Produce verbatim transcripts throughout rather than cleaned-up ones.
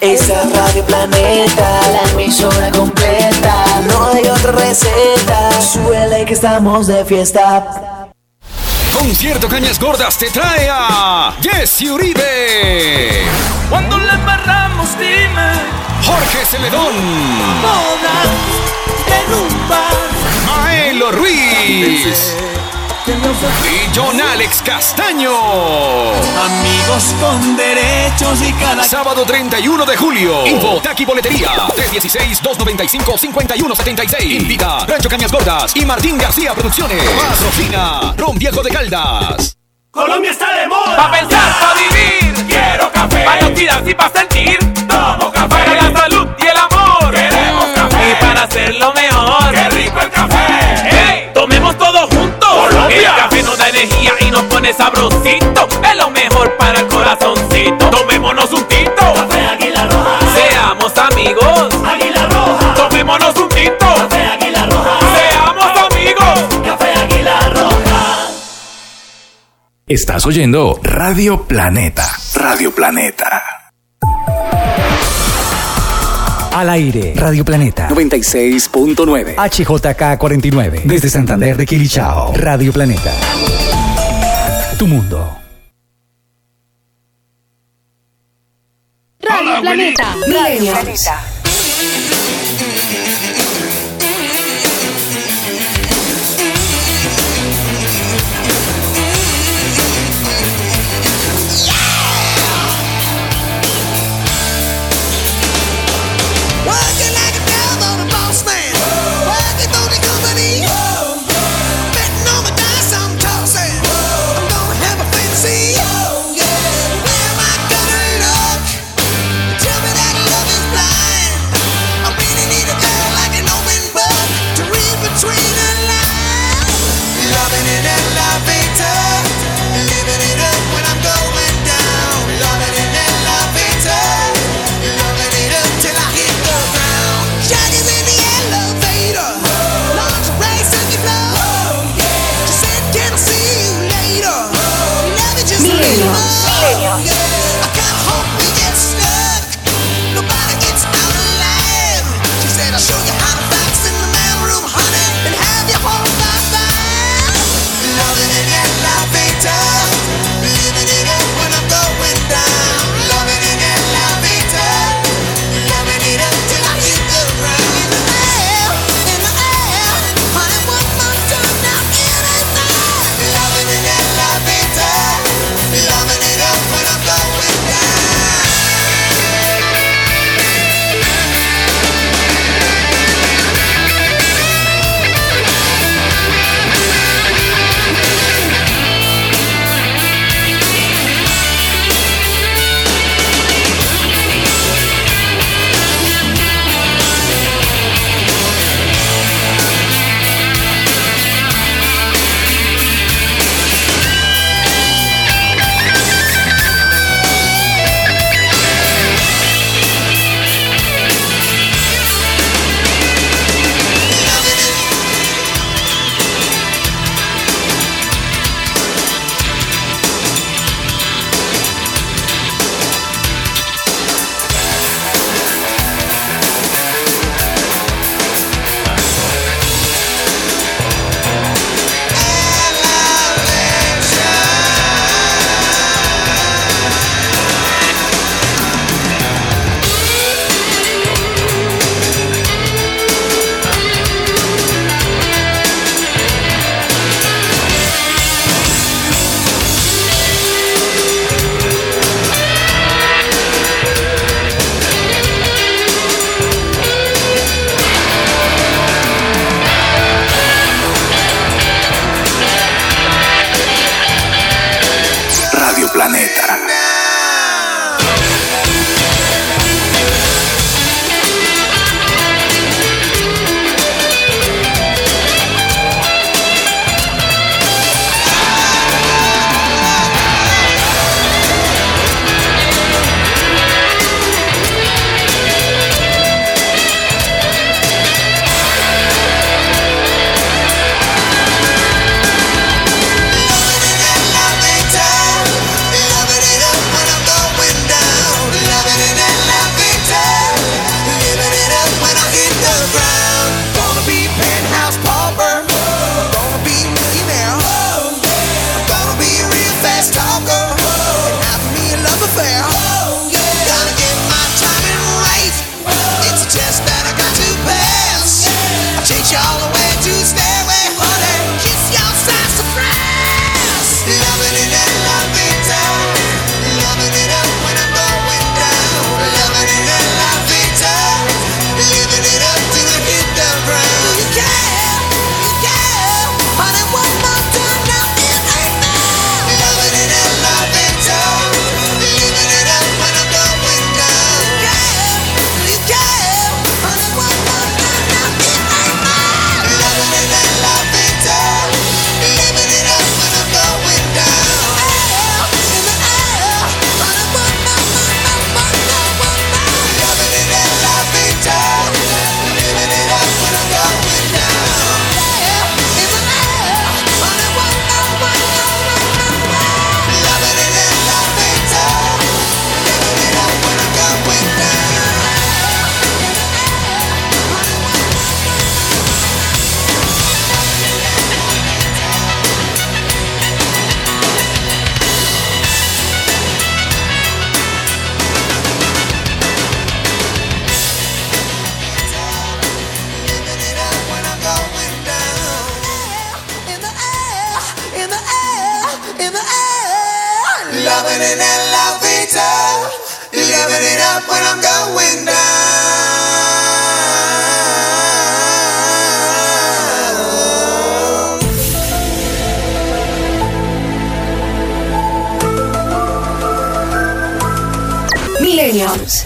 Esa Radio Planeta, la emisora completa. No hay otra receta. Súbele que estamos de fiesta. Concierto Cañas Gordas te trae a Jesse Uribe. Cuando la embarramos, dime. Jorge Celedón. Bodas en un bar. Maelo Ruiz. Y John Alex Castaño. Amigos con derechos y cada... Sábado treinta y uno de julio. Info, Taqui Boletería. tres uno seis, dos nueve cinco, cinco uno siete seis. Invita Rancho Cañas Gordas y Martín García Producciones. Patrocina Ron Viejo de Caldas. Colombia está de moda. Pa' pensar, pa' vivir. Quiero café. Pa' no tirarse y pa' sentir. Tomo café. Para la salud y el amor. Queremos café. Y para hacerlo mejor. ¡Qué rico el café! ¡Hey! Tomemos todos juntos. Colombia. El café nos da energía y nos pone sabrosito. Es lo mejor para el corazoncito. Tomémonos un tinto. Café Águila Roja. Seamos amigos. Águila Roja. Tomémonos un tinto. Café Águila Roja. Seamos amigos. Café Águila Roja. Estás oyendo Radio Planeta. Radio Planeta. Al aire, Radio Planeta noventa y seis punto nueve. H J K cuarenta y nueve. Desde Santander de Quilichao. Radio Planeta. Tu mundo. Radio Planeta. Radio Planeta. happening in la vida. Living it up when I'm going down. Millennials.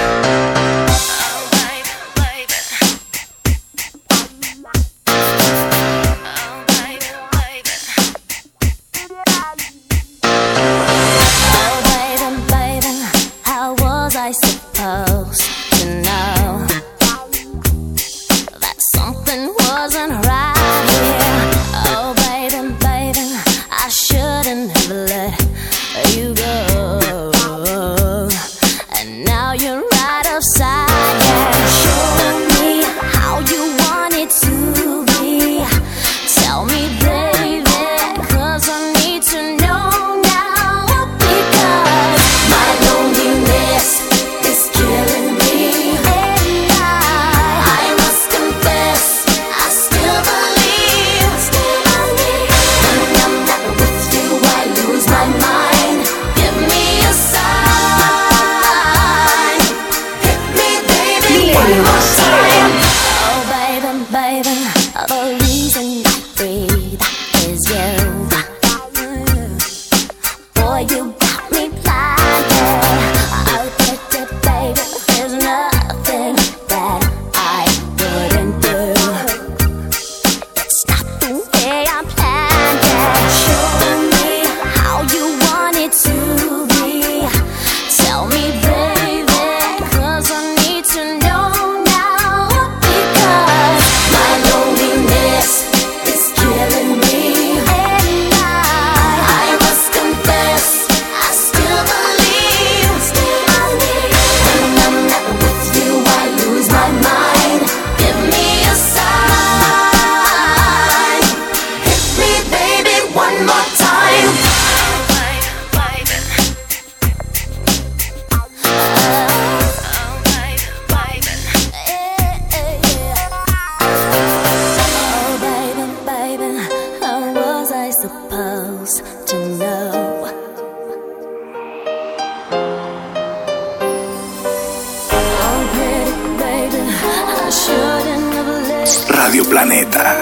Radio Planeta.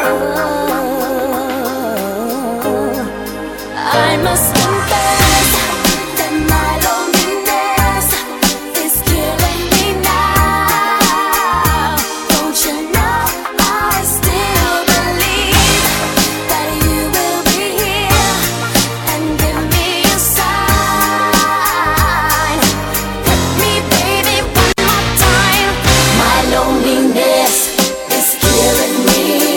I must confess that my loneliness is killing me now. Don't you know I still believe that you will be here and give me a sign. Hit me, baby, one more time. My loneliness is killing me.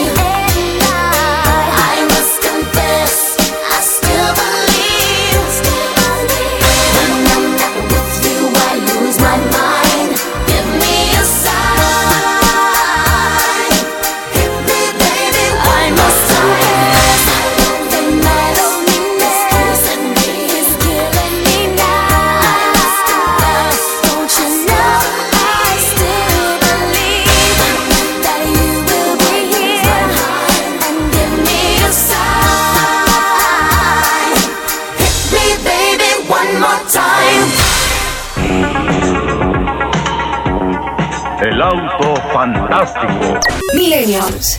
El auto fantástico. Millennials.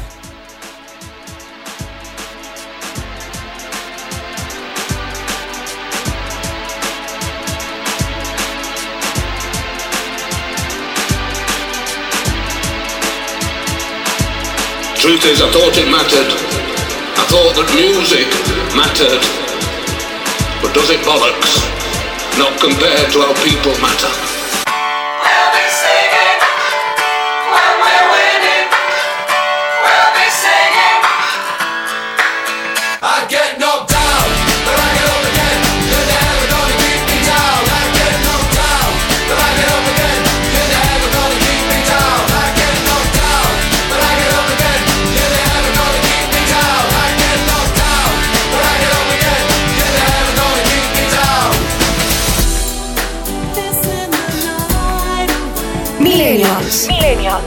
Truth is, I thought it mattered. I thought that music mattered. But does it bollocks? Not compared to how people matter. Millennials. Millennials.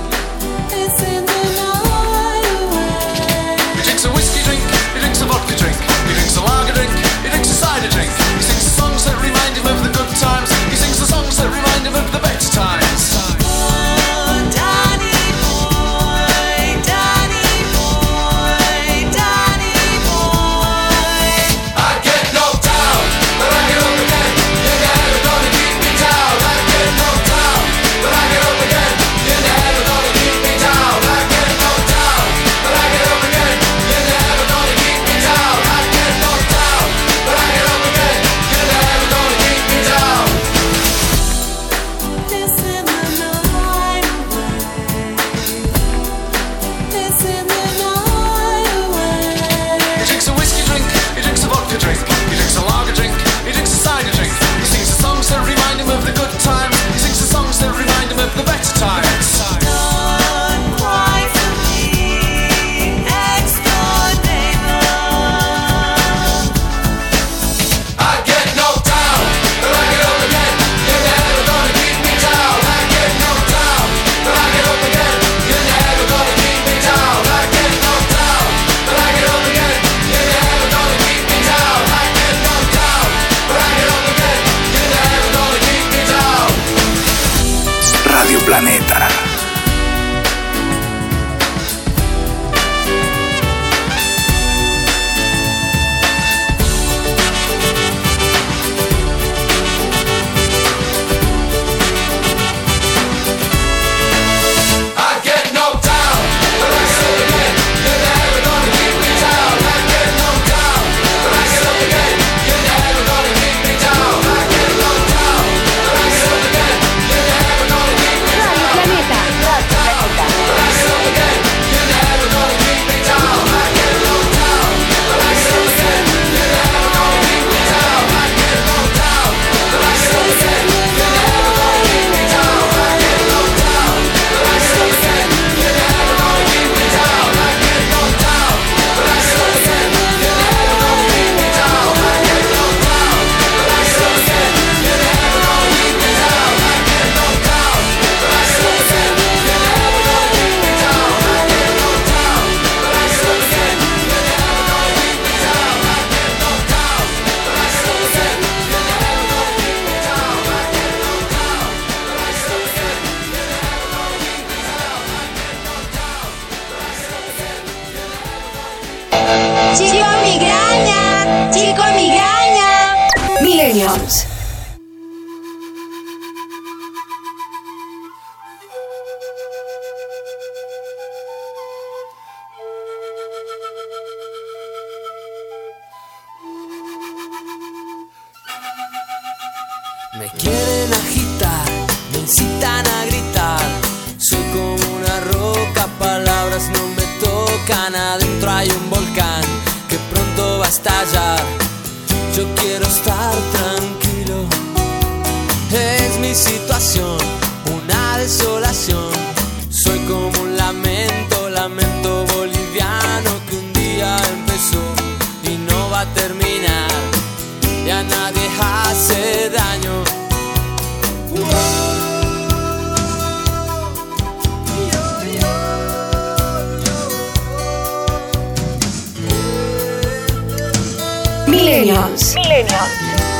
He drinks a whiskey drink, he drinks a vodka drink, he drinks a lager drink, he drinks a cider drink, he sings songs Planeta. Chico migraña, chico migraña. Millennials. Me quieren agitar, me incitan a gritar. Soy como una roca, palabras no me tocan. Adentro hay un volcán que pronto va a estallar. Yo quiero estar tranquilo. Es mi situación, una desolación. Soy como un lamento, lamento boliviano que un día empezó y no va a terminar. Y a nadie hace daño. Millennials. Millennials.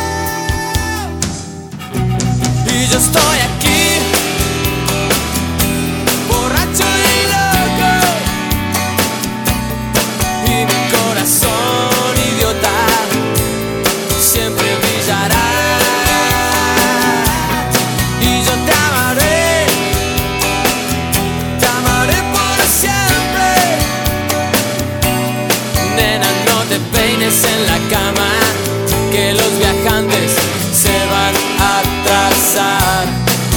Y yo estoy aquí, borracho y loco, y mi corazón idiota siempre brillará. Y yo te amaré, te amaré por siempre. Nena, no te peines en la cama, que los viajantes se van a atrasar.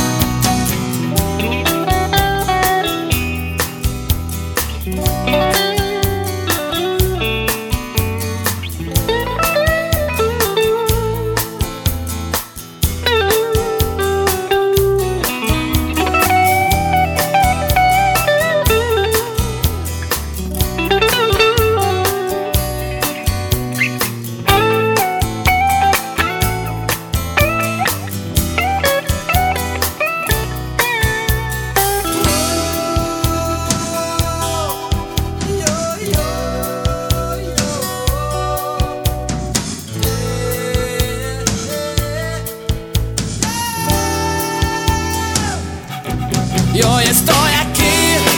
Y hoy estoy aquí,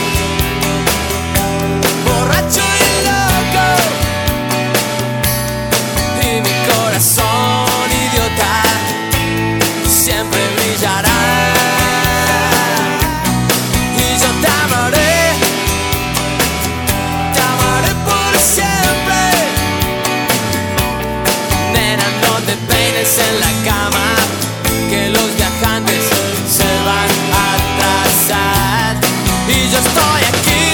borracho y loco, y mi corazón idiota siempre brillará. Y yo te amaré, te amaré por siempre. Nena, no te peines en la cama, que los viajantes se van a atrasar. Y yo estoy aquí,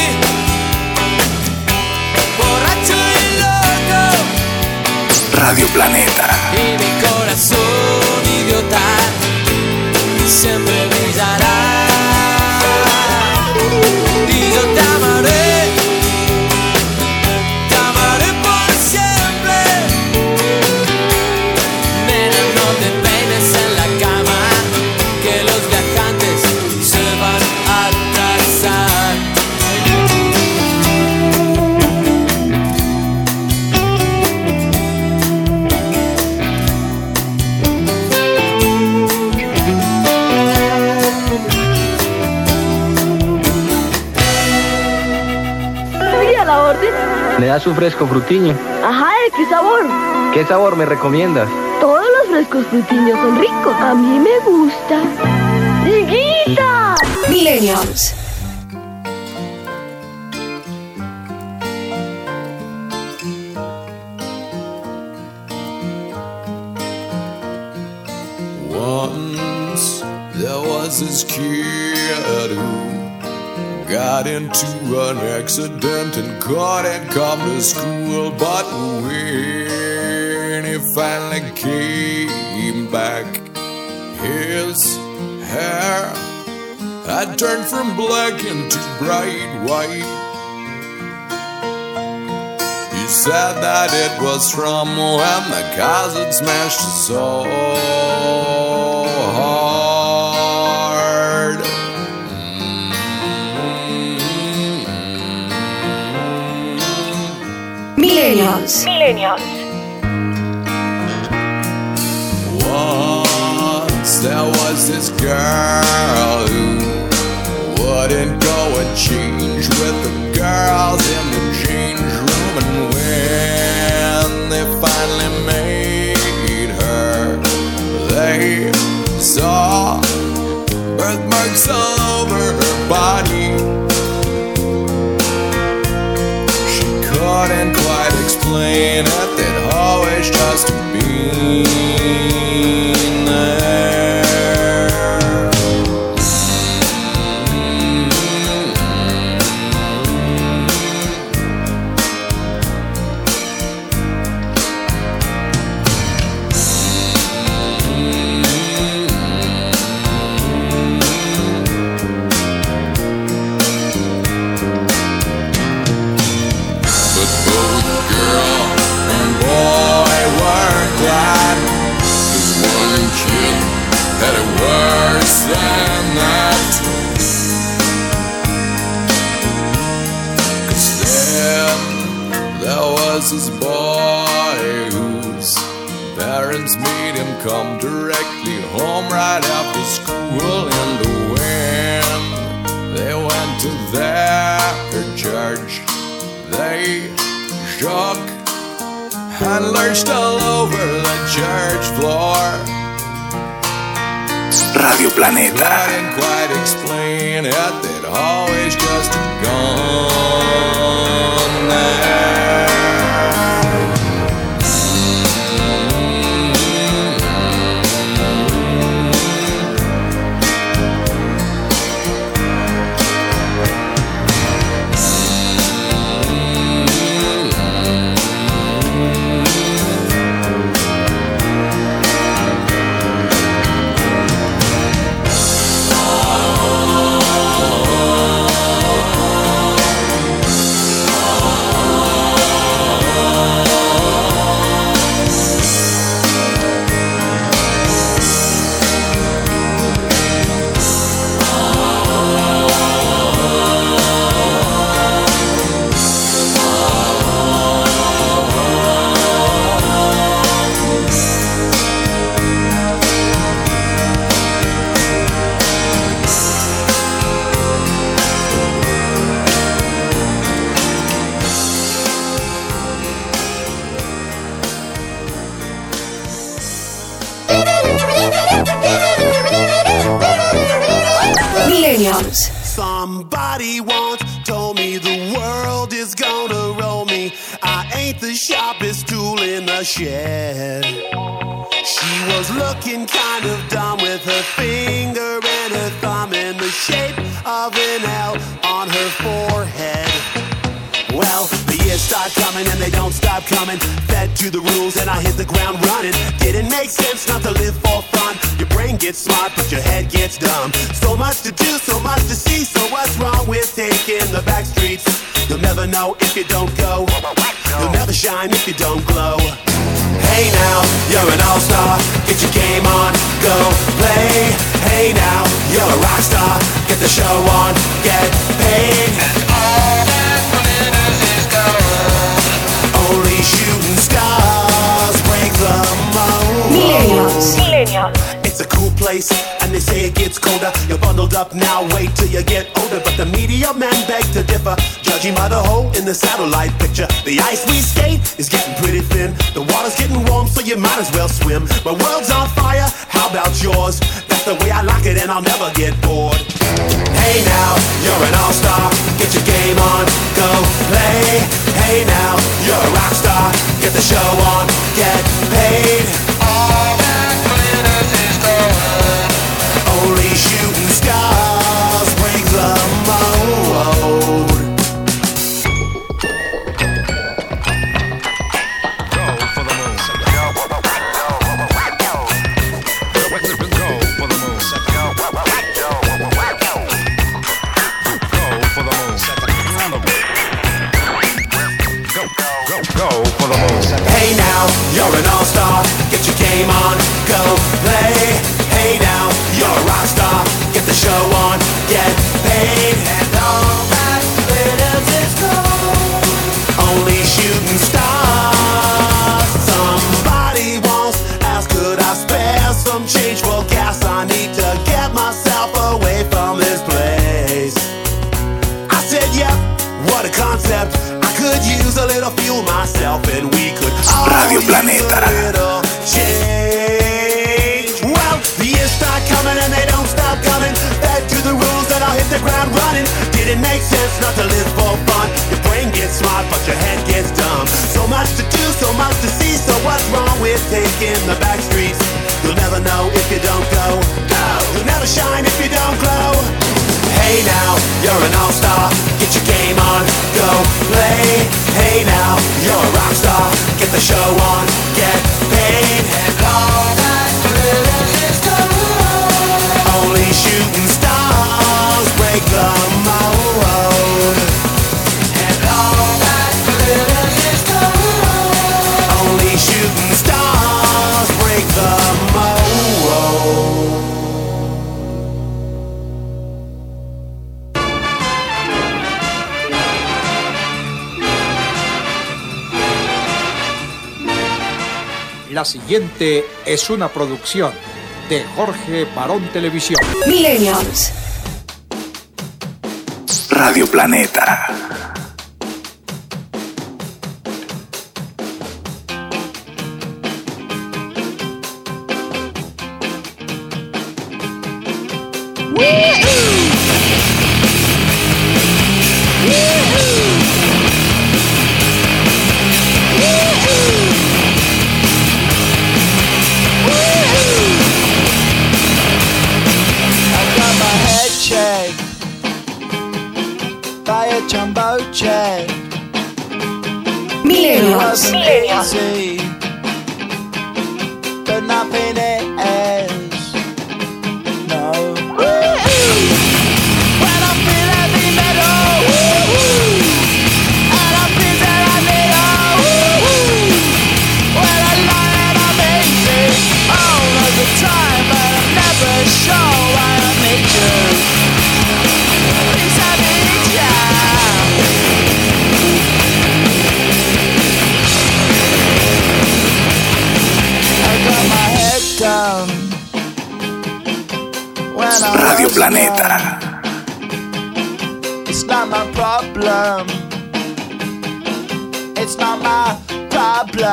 borracho y loco, Radio Planeta. y mi corazón idiota siempre brillará. Y yo te amaré, te amaré por siempre. Nena, no te peines en la cama, que los viajantes se van a atrasar. ¿Me das un fresco frutiño? Ajá, ¿de qué sabor? ¿Qué sabor me recomiendas? Todos los frescos frutiños son ricos. A mí me gusta. ¡Higuita! Millennials. Once there was this kid who got into an accident and couldn't come to school. But when he finally came back, his hair had turned from black into bright white. He said that it was from when the cars had smashed his soul hard. Millennials. Millennials. Once there was this girl who wouldn't go and change with the girls in the change room, and when they finally made her, they saw birthmarks all over her body. She couldn't quite explain it, they'd always just been there. This boy whose parents made him come directly home right after school, and when they went to their church, they shook and lurched all over the church floor. Radio Planeta. Couldn't quite explain it, they'd always just gone there. Somebody once told me the world is gonna roll me. I ain't the sharpest tool in the shed. She was looking kind of dumb with her finger and her thumb in the shape of an L on her forehead. Well, the years start coming and they don't stop coming. Fed to the rules and I hit the ground running. Didn't make sense not to live for fun. Your brain gets smart but your head gets dumb. So much to do, so much to see. So what's wrong with taking the back streets? You'll never know if you don't go. You'll never shine if you don't glow. Hey now, you're an all-star. Get your game on, go play. Hey now, you're a rock star. Get the show on, get paid. And all that glitters is gold. Only shooting stars break the mold. Millennials. Millennials. It's a cool place, and they say it gets it's colder. You're bundled up now, wait till you get older. But the media men beg to differ, judging by the hole in the satellite picture. The ice we skate is getting pretty thin. The water's getting warm, so you might as well swim. My world's on fire, how about yours? That's the way I like it, and I'll never get bored. Hey now, you're an all-star, get your game on, go play. Hey now, you're a rock star, get the show on, get paid. All that glitters is gold. Only shooting stars break the mold. Go for the moon. Go for the moon. Go for the moon. Hey now, you're an all-star, get your game on, go play. Hey now, you're a rock star, get the show on, get paid. And all that glitters is gold. Only shooting stars. Somebody once asked, could I spare some change for gas? I need to get myself away from this place. I said, yep, what a concept. Could use a little fuel myself, and we could all Radio Planeta. use a little change. Well, the years start coming and they don't stop coming. Back to the rules and I'll hit the ground running. Didn't make sense not to live for fun. Your brain gets smart, but your head gets dumb. So much to do, so much to see. So what's wrong with taking the back streets? You'll never know if you don't go. Go. You'll never shine if you don't glow. Hey now, you're an all-star, get your game on, go play. Hey now, you're a rock star, get the show on, get paid. And all that glitters is gold. Only shooting stars break the mold. And all that glitters is gold. Only shooting stars break the mold. La siguiente es una producción de Jorge Barón Televisión. Millennials. Radio Planeta. Millennials. Millennials. But nothing is. No. When I feel heavy metal, and I feel that I need a when I lie and I'm easy all of the time, but I'm never sure why I need you. Please I need ya. Radio Planeta. It's not my problem. It's not my problem.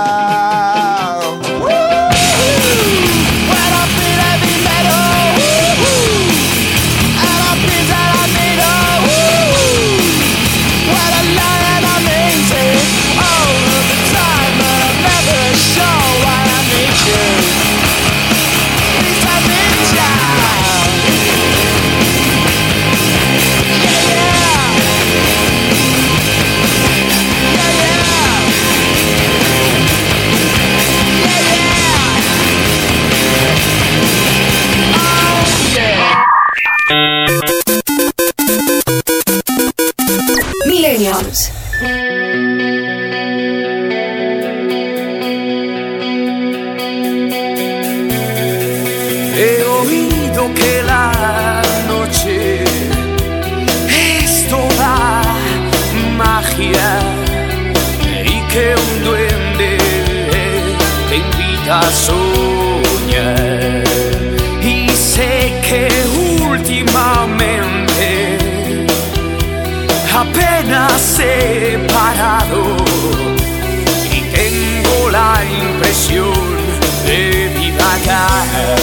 Woo! When I feel heavy metal, and I feel that I need a when I lie and I'm easy all of the time, but I'm never sure why I need you. Please I need ya. Millennials. He oído que la noche es toda magia y que un duende te invita a soñar y sé que que últimamente apenas he parado y tengo la impresión de divagar.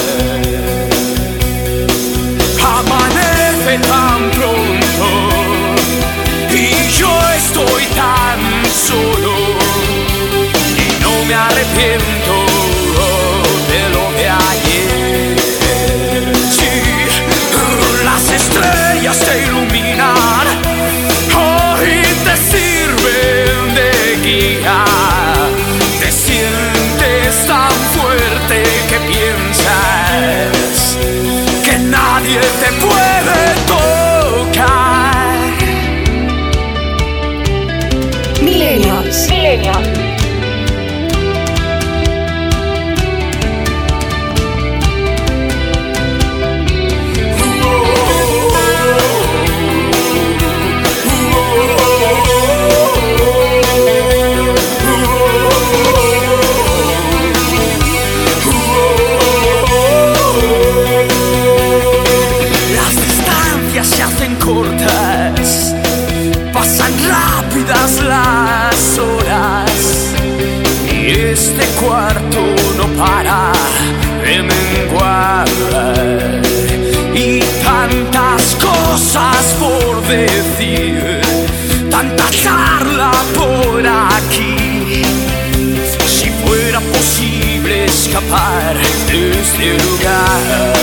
Amanece tan pronto y yo estoy tan solo y no me arrepiento de lo de ayer. Sí, las estrellas te iluminan, hoy te sirven de guía. Te sientes tan fuerte que piensas que nadie te puede tocar. Millennials. Millennials. Se hacen cortas, pasan rápidas las horas y este cuarto no para de menguar y tantas cosas por decir, tanta charla por aquí. Si fuera posible escapar de este lugar.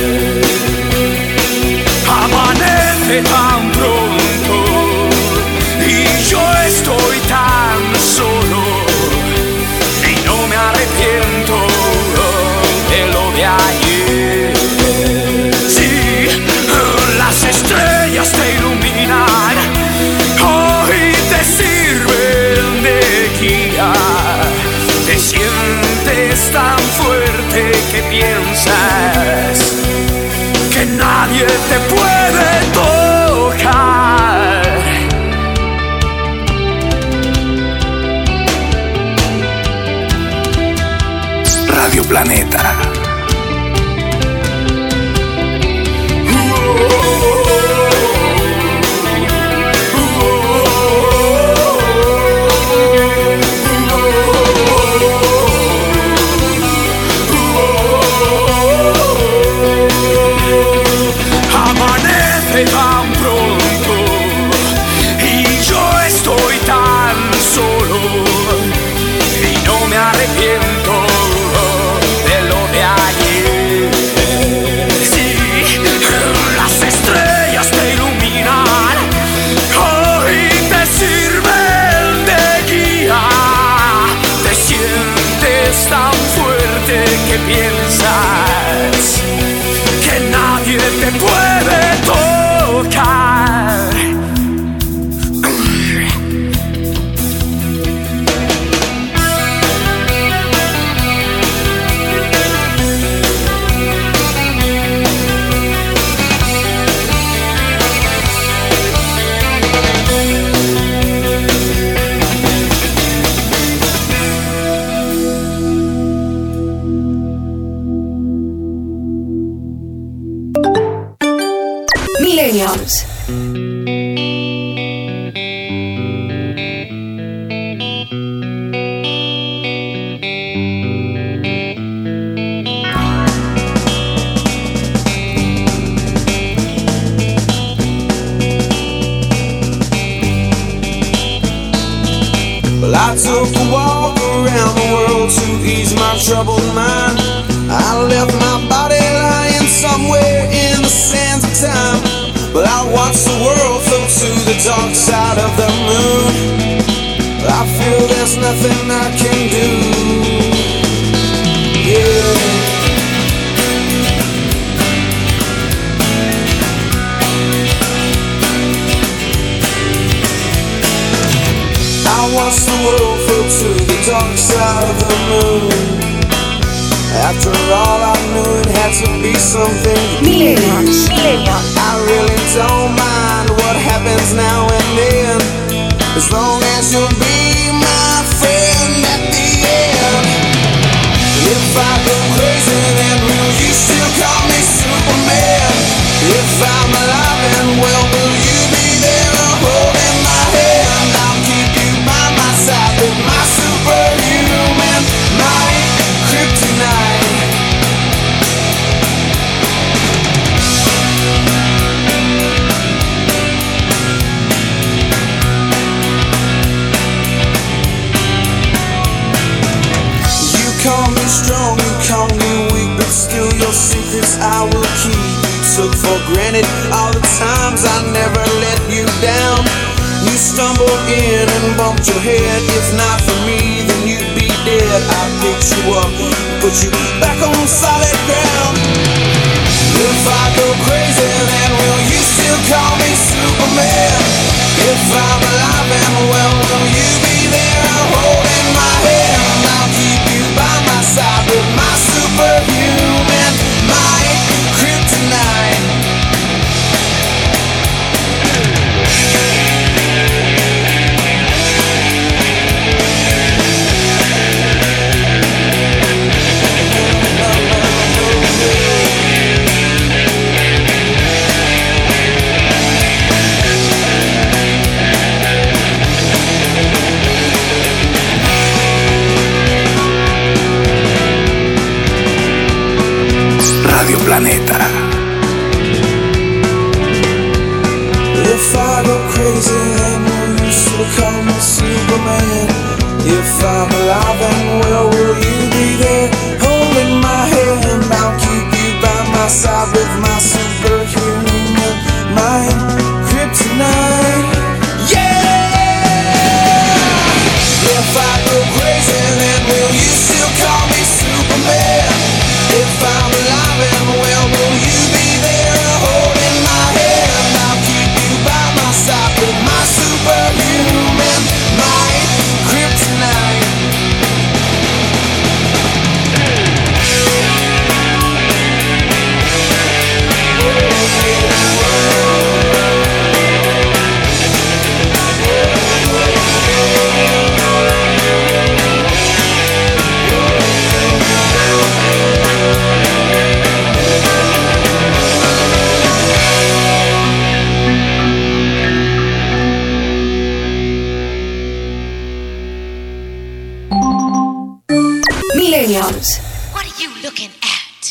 Amanece tan pronto y yo estoy tan solo y no me arrepiento de lo de ayer. Sí, las estrellas te iluminan, hoy te sirven de guía. Te sientes tan fuerte que piensas que nadie te puede tocar. Radio Planeta. Tan pronto y yo estoy tan solo y no me arrepiento de lo de ayer. Sí, las estrellas te iluminan, hoy te sirven de guía. Te sientes tan fuerte que piensas que nadie te puede tocar. Millennials. Well, I took a walk around the world to ease my troubled mind. I left my body lying somewhere in the sands of time. But I watched the world float to the dark side of the moon. I feel there's nothing I can do. Yeah. I watched the world float to the dark side of the moon. After all, I knew it had to be something. Millennials. Millennials. I really don't mind what happens now and then, as long as you'll be my friend at the end. If I go crazy, then will you still call me Superman? I will keep. Took for granted all the times I never let you down. You stumbled in and bumped your head. If not for me, then you'd be dead. I picked you up, put you back on solid ground. If I go crazy, then will you still call me Superman? If I'm alive and well, will you be there holding my hand? I'll keep you by my side with my superhuman might, kryptonite. Radio Planeta. If I go crazy, then will you still call me Superman? If I'm alive and well, will you be there holding my hand? I'll keep you by my side with my superhuman mind, kryptonite. Yeah! If I go crazy, then will you still call me Superman? If I'm alive and well, will you be there holding my hand? I'll keep you by my side with my superhuman might, kryptonite. Millennials. What are you looking at?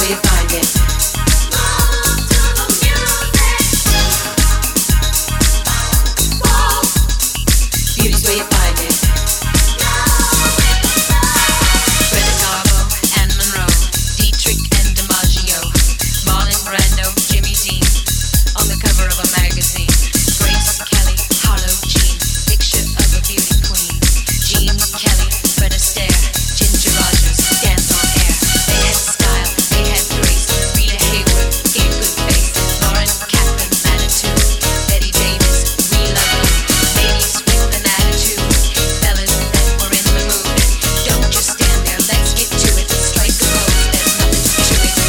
you find it. Beauty's where you find it. Greta Garbo and Monroe, Dietrich and DiMaggio, Marlon Brando, Jimmy Dean, on the cover of a magazine. Grace Kelly, Harlow Jean, picture of a beauty queen. Jean Kelly, Fred Astaire, Ginger Rogers, dance on air. They had style, they had grace. Rita Hayworth gave good face. Lauren Catherine, Manitou, Betty Davis, we love you. Ladies with an attitude, fellas that were in the mood. Don't just stand there, let's get to it. Strike a pose, there's nothing to it.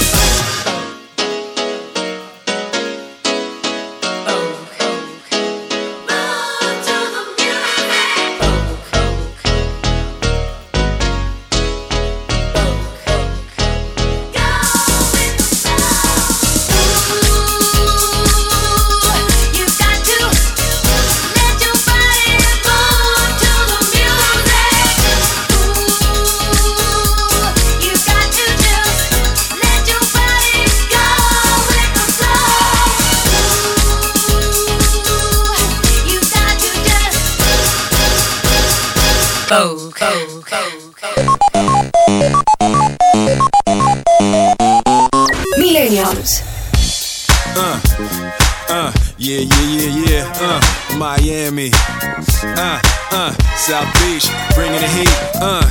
Millennials. Uh, uh, yeah, yeah, yeah, yeah, uh, Miami, uh, uh, South Beach, bringing the heat, uh.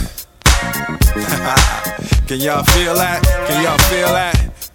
Can y'all feel that? Can y'all feel that?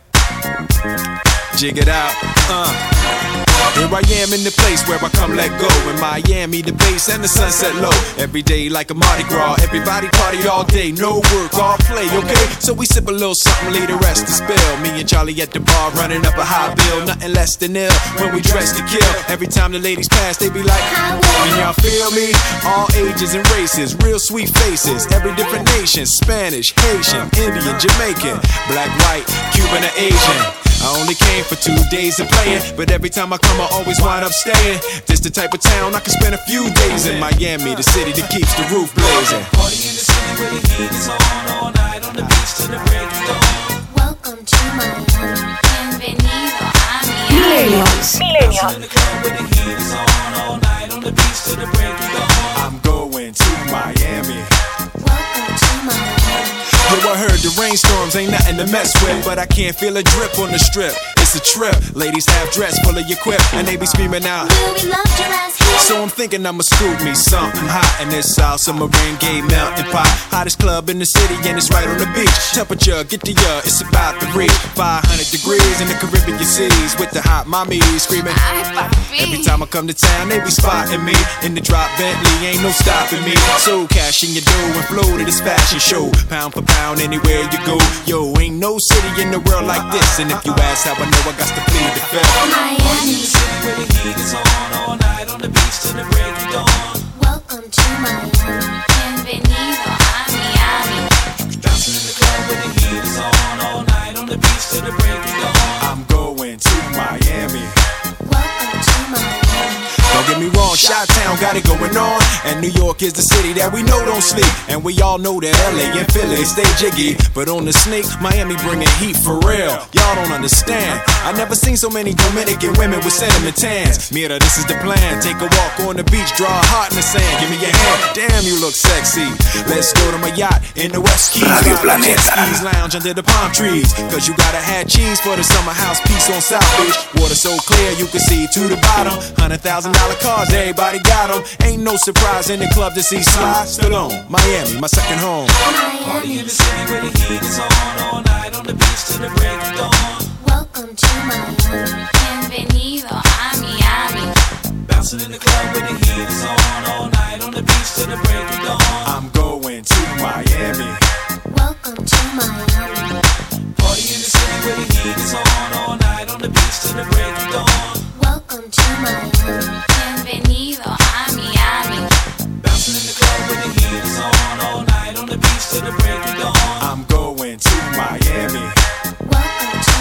Jig it out, uh. Here I am in the place where I come let go. In Miami, the bass and the sunset low. Every day like a Mardi Gras. Everybody party all day, no work, all play, okay? So we sip a little something, leave the rest to spill. Me and Charlie at the bar running up a high bill. Nothing less than ill when we dress to kill. Every time the ladies pass, they be like, can y'all feel me? All ages and races, real sweet faces. Every different nation, Spanish, Haitian, Indian, Jamaican, black, white, Cuban, or Asian. I only came for two days of playing, but every time I come I always wind up staying. This the type of town I can spend a few days in. Miami, the city that keeps the roof blazing. Party in the city where the heat is on, all night on the beach till the break of dawn. Welcome to Miami, bienvenido a Miami. Millennials. Millennials. In the club where the heat is on, all night on the beach till the break of dawn. I'm going to Miami. Welcome to Miami. Yo, I heard the rainstorms ain't nothing to mess with, but I can't feel a drip on the strip. It's a trip. Ladies have dress full of your quip, and they be screaming out, Will we love your ass here? So I'm thinking I'ma scoop me something hot in this South Submarine Gay melting pot. Hottest club in the city, and it's right on the beach. Temperature, get the ya, it's about to reach five hundred degrees in the Caribbean seas with the hot mommies screaming. Every time I come to town, they be spotting me in the drop Bentley, ain't no stopping me. So cash in your dough and flow to this fashion show, pound for pound anywhere you go. Yo, ain't no city in the world like this, and if you ask how I know, I got to plead the fifth. Miami, the city where the heat is on, all night on the beach till the break of dawn. Welcome to Miami, bienvenido a Miami. Bouncing in the club where the heat is on, all night on the beach till the break of dawn. I'm going to Miami. Welcome to Miami. Don't get me wrong, Chi-Town got it going on, and New York is the city that we know don't sleep. And we all know that L A and Philly stay jiggy, but on the sneak, Miami bringing heat for real. Y'all don't understand. I never seen so many Dominican women with cinnamon tans. Mira, this is the plan. Take a walk on the beach, draw a heart in the sand. Give me your hand. Damn, you look sexy. Let's go to my yacht in the West Keys. Radio Planeta. Skis lounge under the palm trees, cause you gotta have cheese for the summer house piece on South Beach. Water so clear you can see to the bottom. Hundred thousand dollar cars, everybody got them. Ain't no surprise in the club to see Sly Stallone. Miami, my second home. Party in the city where the heat is on, all night on the beach till the break of dawn. Welcome to Miami, bienvenido a Miami. Bouncing in the club where the heat is on, all night on the beach till the break of dawn. I'm going to Miami. Welcome to Miami. Party in the city where the heat is on, all night on the beach till the break of dawn. Welcome to Miami, bienvenido a Miami. Bouncing in the club where the heat is on, all night on the beach till the break of dawn. I'm going to Miami. Welcome to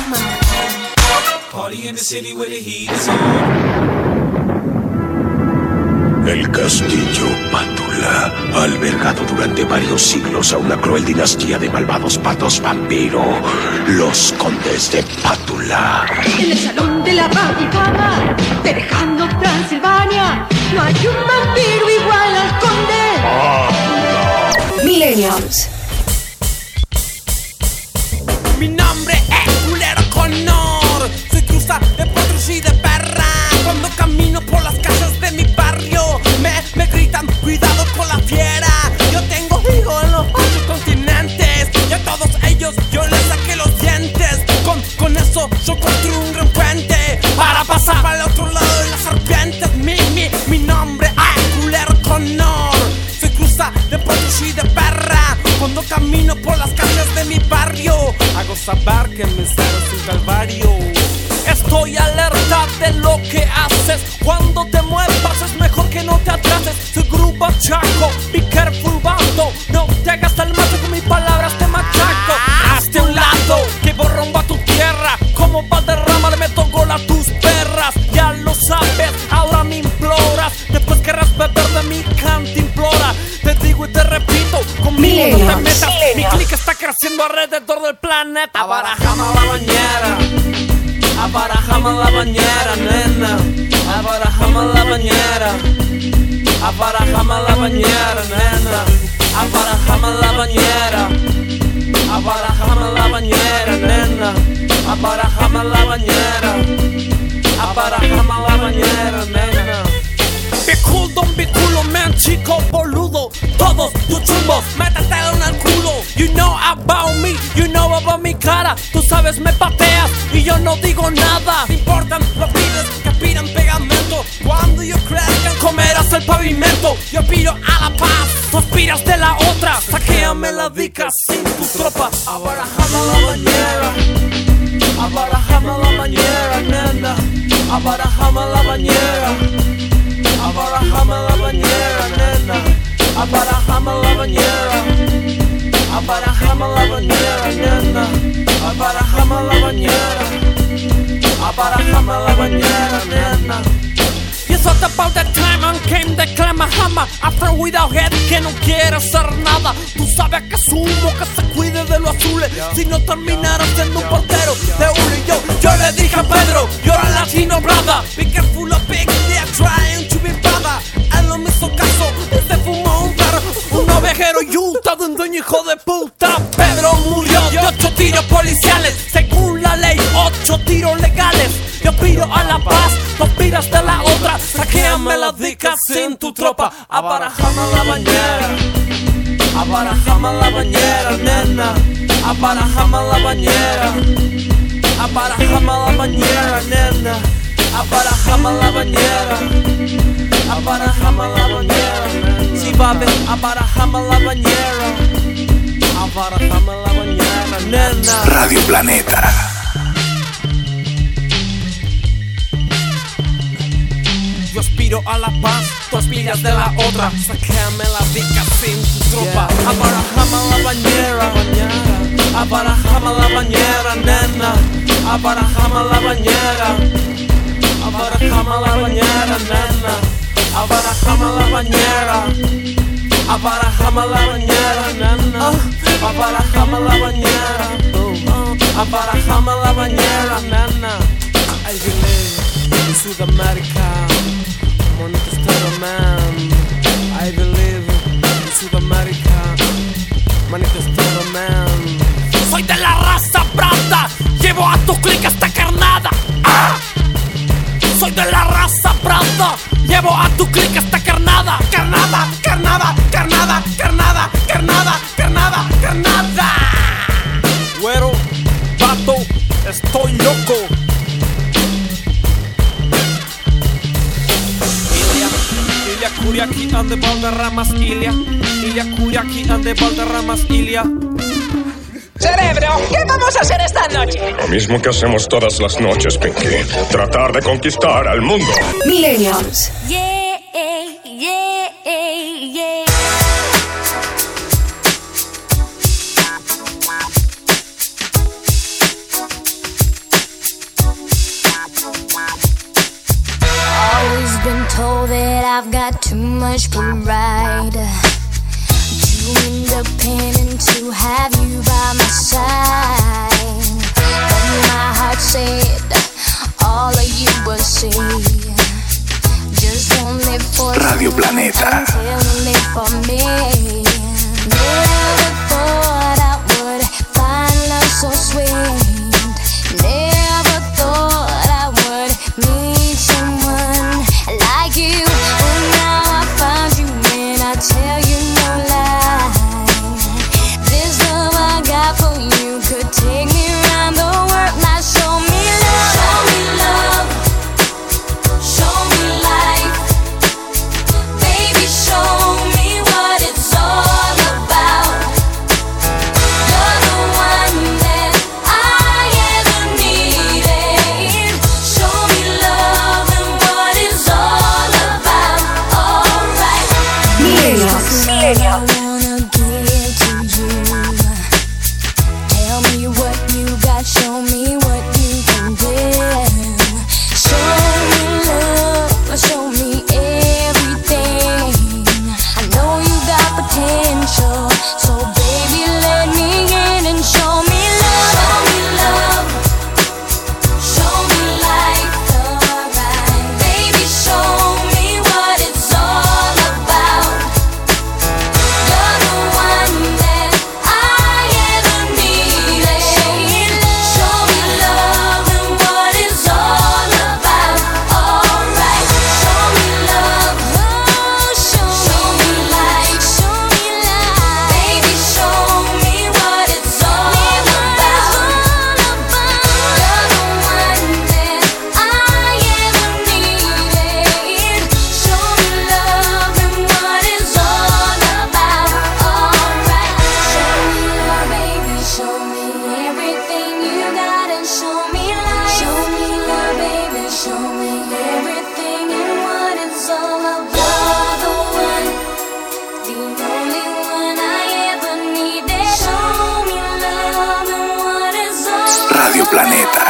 Miami. Party in the city where the heat is on. El castillo Pátula ha albergado durante varios siglos a una cruel dinastía de malvados patos vampiro, los condes de Pátula. En el salón de la Vaticana, de Tejano, Transilvania, no hay un vampiro igual al conde. Millennials. Mi nombre es Culero Connor. Soy cruza de potros y de perra. Cuando camino por las calles de mi barrio, me, me gritan, cuidado con la fiera. Yo tengo hijos en los ocho continentes, y a todos ellos yo les saqué los dientes. Con, con eso yo construí un gran puente para pasar para el otro lado de las serpientes. Mi, mi, mi nombre es Culero Connor. Soy cruza de potros y de perra. Cuando camino por las calles de mi barrio, hago saber que mi ser es un calvario. Estoy alerta de lo que haces. Cuando te muevas es mejor que no te atrases. Soy grupo chaco, be careful vato. No te hagas el macho, con mis palabras te machaco. Hazte a un lado, que borromba tu tierra. Como Valderrama le meto gol a tus perras. Ya lo sabes, ahora me imploras. Después querrás beber de mi cantimplora. Te digo y te repito, conmigo no te metas. Mi click está creciendo alrededor del planeta. Abarajame la bañera, abarajame la bañera, nena. Abarajame la bañera, abarajame la bañera, nena. Abarajame la bañera, abarajame la bañera, nena. Abarajame la bañera, abarajame la bañera, nena. Be cool, don't be cool, man, chico boludo. Todos tus chumbos, métetelo en el culo. You know about me, you know about mi cara. Tú sabes, me pateas y yo no digo nada. Te importan los pibes que aspiran pegamento. Cuando yo crezca comerás el pavimento. Yo aspiro a la paz, tú aspiras de la otra. Saquéame la dica sin tu tropa. Abarajame la bañera, abarajame la bañera, nena. Abarajame la bañera, abarajame la bañera, nena. Abarajame la bañera, abarajame la bañera, nena. Abarajame la bañera, abarajame la bañera, nena. It's all about that time and came the clamahama. After without head que no quiere hacer nada. Tú sabes que sumo que se cuide de los azules. Si no terminara siendo un portero de uno y yo. Yo le dije a Pedro, you're a Latino brother. Be careful of big, they're trying to be brother. Él no me hizo caso, él se fumó un perro. Un ovejero y un todo un dueño hijo de puta. Pedro murió de ocho tiros policiales. Según la ley, ocho tiros legales. Yo aspiro a la paz, tú aspiras de la otra. Saquéame la dica sin tu tropa. Abarajame la bañera, abarajame la bañera, nena. Abarajame la bañera, abarajame la bañera, nena. Abarajame la bañera, abarajame la bañera, nena. Si babe, abarajame la bañera, abarajame la bañera, nena. Radio Planeta. Yo aspiro a la paz, tú aspiras de la otra. Saquéame la dica sin tu tropa. Abarajame la bañera, abarajame la bañera, nena. Abarajame la bañera, abarajame la bañera, nena. Abarajame la bañera, abarajame la bañera, nena. Abarajame la bañera, abarajame la bañera, nena. I believe in Sudamérica. Monito Estero Man, I believe in Sudamérica. Manito Estero Man. Soy de la raza brava, llevo a tu clic esta carnada. ¡Ah! Soy de la raza brava, llevo a tu clic esta carnada. Carnada, carnada, carnada, carnada, carnada, carnada, carnada. Güero, vato, estoy loco. Ilia Kuriaki ande Valderramas, Ilia. Ilia Kuriaki ande Valderramas, Ilia. Cerebro, ¿qué vamos a hacer esta noche? Lo mismo que hacemos todas las noches, Pinky. Tratar de conquistar al mundo. Millennials. Yeah, yeah, yeah. Always been told that I've got to too much pride, too independent to have you by my side. But my heart said all of you will see. Just don't live for Radio Planeta. until live for me. Never thought I would find love so sweet. Never thought I would meet someone like you. But now I found you and I tell you no lie. This love I got for you could take me around the world. Now show me love. Show me love. Show me life. Baby, show me what it's all about. You're the one that I ever needed. Show me love and what it's all about. Alright. Millennials. Millennials. I wanna give to you. Tell me what you got. Show me what you can give. Show me love. Show me everything. I know you got potential, so baby let me in and show me love. Show me love. Show me life. Alright. Baby, show me what it's all about. You're the one that I ever needed. Show me love and what it's all about. Alright. Show me love. Oh, show, show me life. Show me life. Baby, show me what it's all about. You're the one that I ever needed. Show me love and what it's all about. Alright. Show me love, baby. Show me everything you got and show me life. Show me love, baby. Show me everything and what it's all about. You're the one, the only one I ever needed. Show me love and what it's all about. Radio Planeta.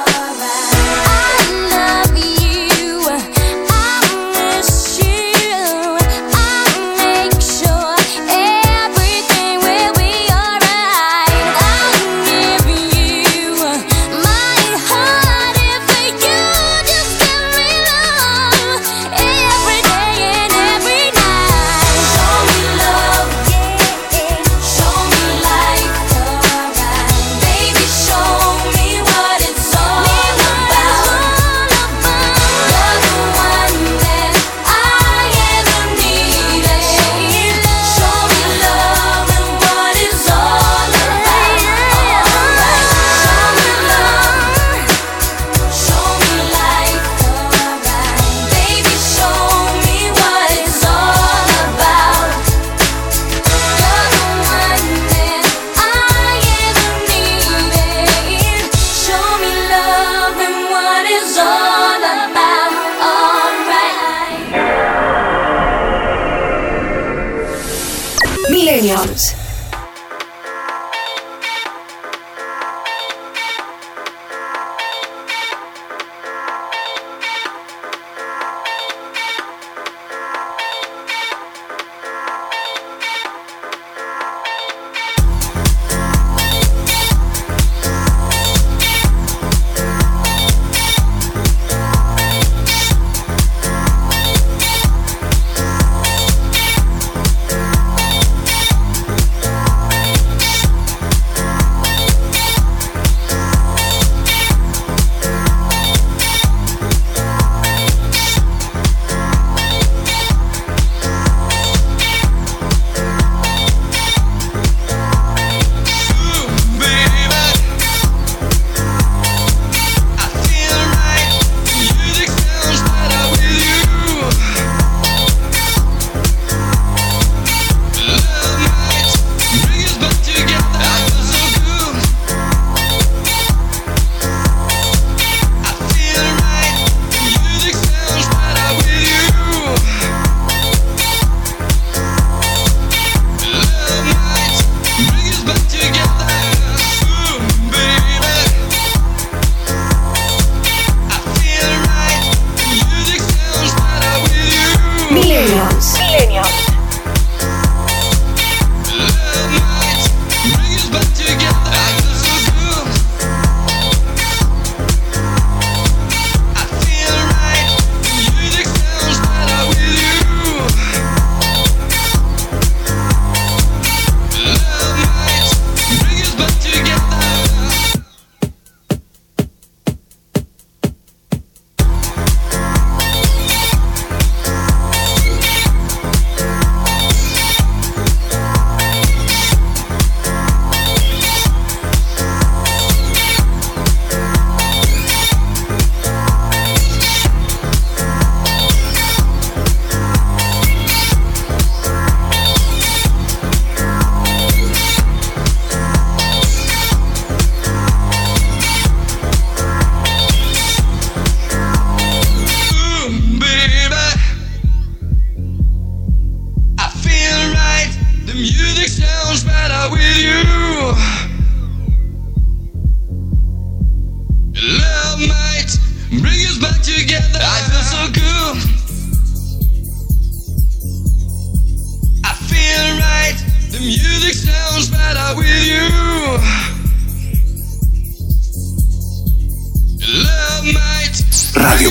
I love you, I miss you, I make sure everything will be alright. I'll give you my heart if you just give me love every day and every night. Show me love, show me life, alright. Baby, show me what it's all about. You're the one that I ever needed. Show me love and what it's all about. Alright. Show me love, show me life, alright. Baby, show me what it's all about. You're the one that I ever needed. Show me love and what it's all about. Alright. Millennials.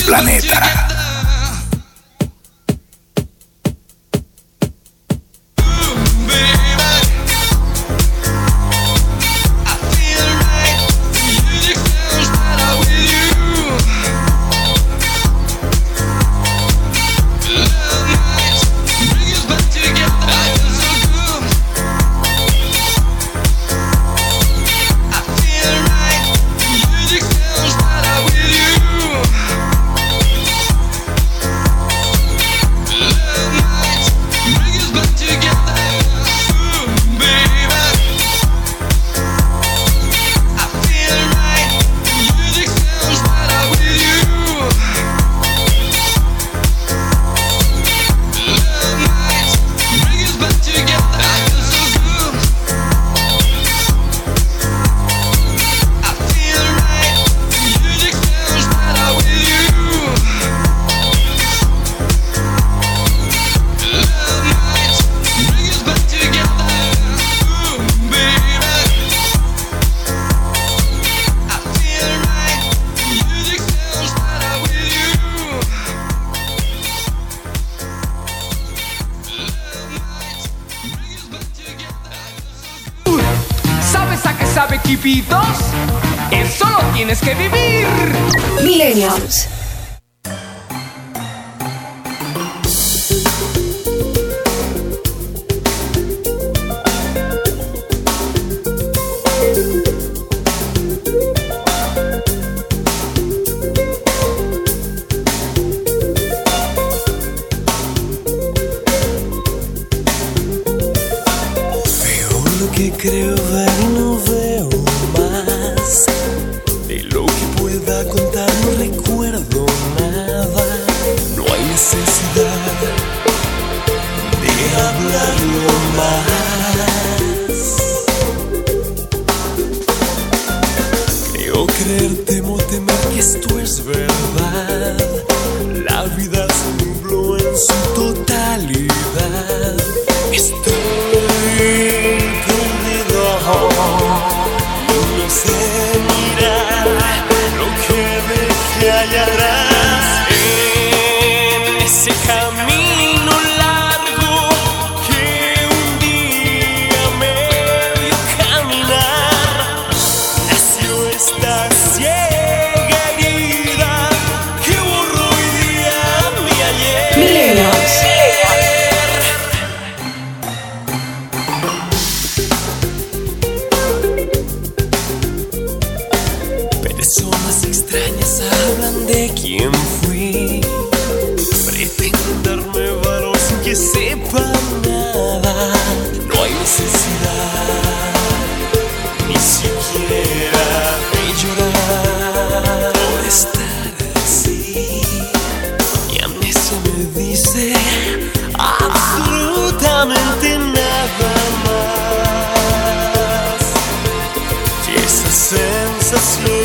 Planeta. sabe Kipitos? Eso lo tienes que vivir. Millennials. Creo ver, no veo más de lo que pueda contar, no recuerdo nada. No hay necesidad de hablarlo más. Creo creer, temo temer que esto es verdad. La vida se nubló en su totalidad. Estoy no sé mirar lo que dejé allá atrás en ese camino largo que un día me dio caminar. Nació esta ciega herida que borró hoy día mi ayer. Millennials. Personas extrañas hablan de quién fui. Pretenden darme valor sin que sepa nada. No hay necesidad ni siquiera de llorar por estar así. Y a mí eso me dice absolutamente nada más. Y esa sensación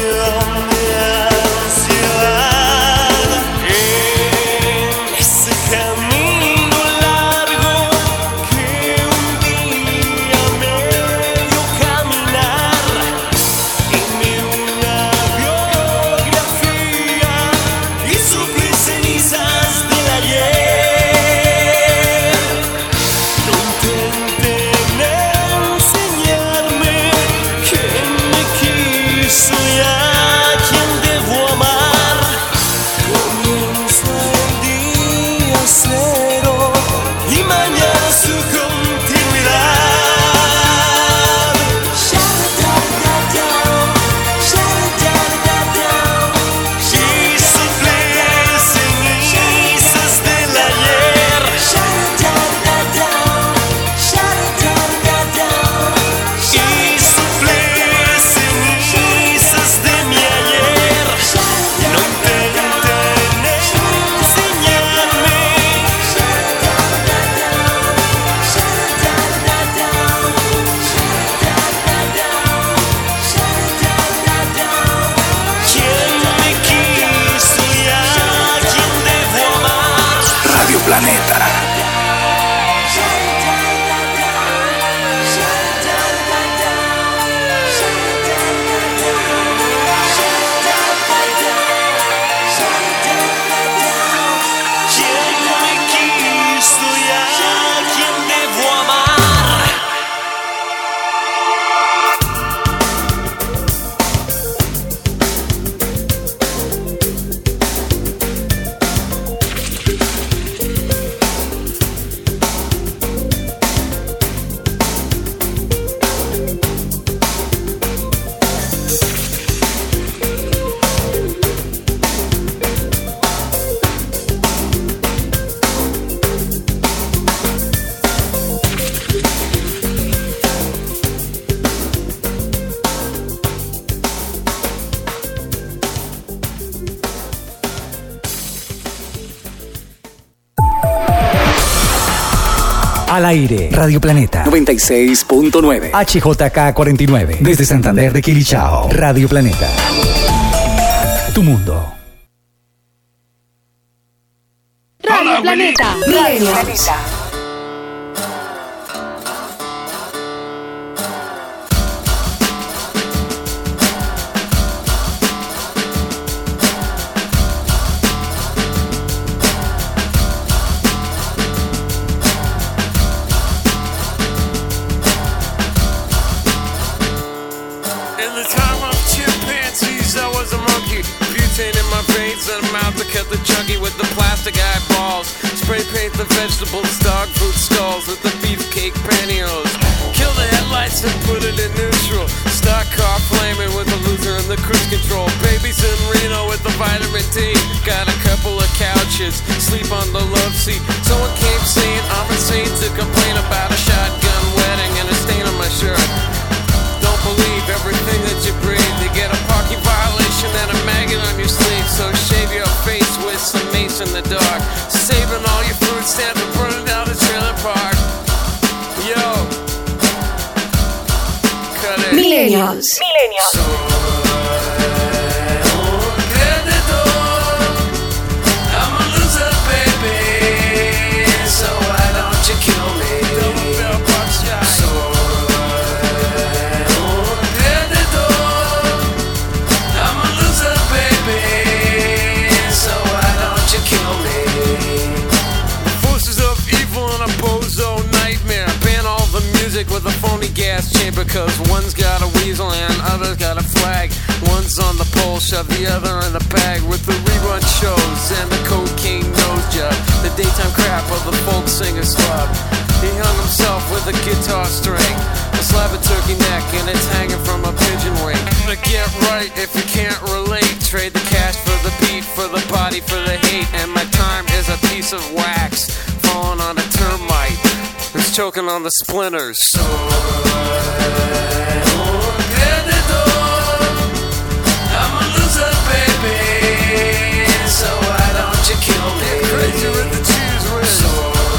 soy Al aire, Radio Planeta noventa y seis punto nueve, H J K cuarenta y nueve, desde Santander de Quilichao. Radio Planeta, tu mundo. Radio Planeta. Millennials. Vegetables, dog food stalls with the beefcake pantyhose. Kill the headlights and put it in neutral. Stock car flaming with the loser and the cruise control. Babies in Reno with the vitamin D. Got a couple of couches, sleep on the love seat. Someone came saying I'm insane to complain about a shotgun wedding and a stain on my shirt. Don't believe everything that you breathe. You get a parking violation and a maggot on your sleeve. So shave your face with some mace in the dark. Saving all your food stamps and burning down the trailer park. Yo, cut it. Millennials. Millennials. So, I'm a loser, baby. So why don't you kill me? So, I'm a loser, baby. So why don't you kill me? Forces of evil and a bozo nightmare. Ban all the music with a phony gas chamber. Cause one's got a weasel and other's got a flag. One's on the pole, shove the other in the bag. With the rerun shows and the cocaine nose job. The daytime crap of the folk singer slub. He hung himself with a guitar string. A slab of turkey neck and it's hanging from a pigeon wing. But get right if you can't relate. Trade the cash for the beat, for the body, for the hate. And my time is a piece of wax falling on a termite who's choking on the splinters. So I'm a loser, baby. So why don't you kill me? Get crazy with the cheese whiz. So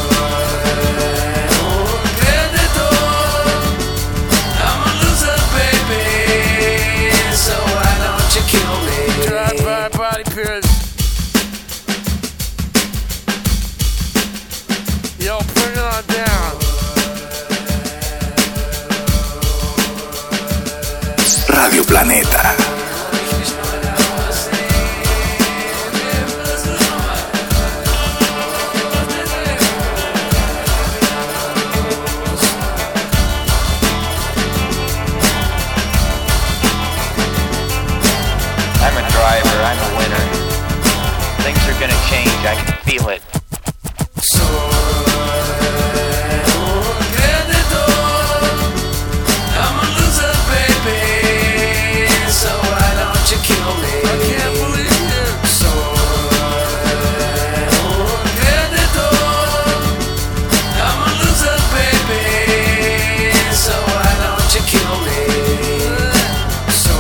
I'm a loser, baby. So why don't you kill me? Drive-by body pierce. Yo, bring it on down. Radio Planeta. I'm a driver, I'm a winner. Things are gonna change, I can feel it. I'm a loser, baby. So why don't you kill me? I can't believe you. So I'm a loser, baby. So why don't you kill me? So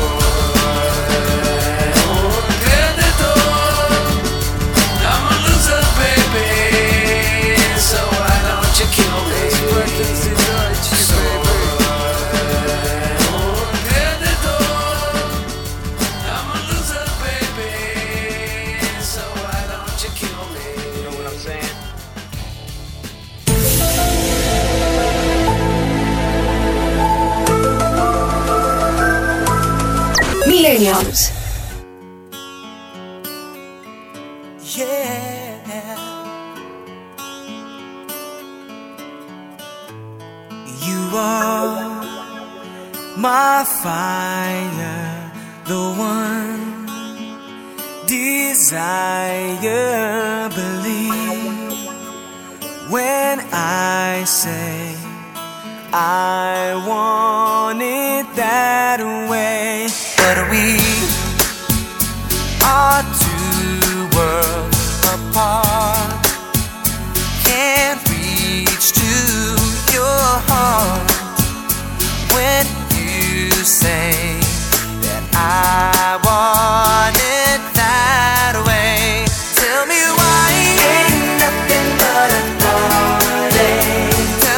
I'm a loser, baby. So why don't you kill me? Millennials. Yeah, you are my fire, the one desire. Believe when I say I want it that way. But we are two worlds apart. Can't reach to your heart when you say that I want it that way. Tell me why ain't nothing but a party.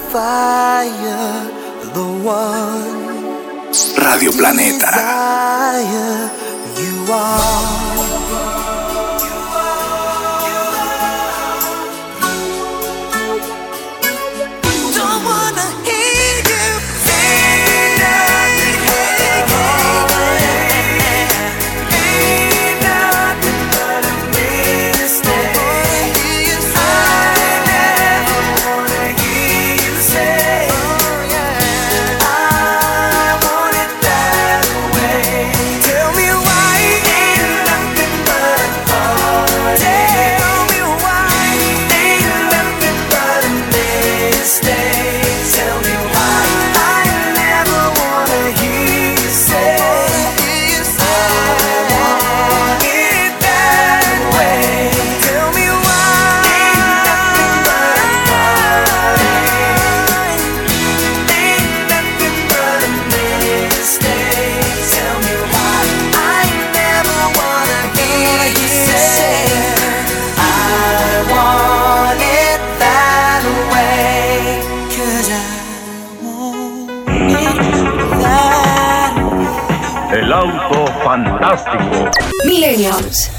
fire, the one Radio Planeta. desire you are. Don't wanna hear you say nothing, ain't nothing but a mistake. I never wanna hear you say, I want it that way. Tell me why ain't nothing but a heartache. Tell me why ain't nothing but a mistake. Tell me why I never wanna hear you say, I want it that way. Tell me why ain't nothing but a heartache. Ain't nothing but a mistake. Tell me why I never wanna hear you say, I want it that way. 'Cause I want it that way. El auto fantástico. Millennials.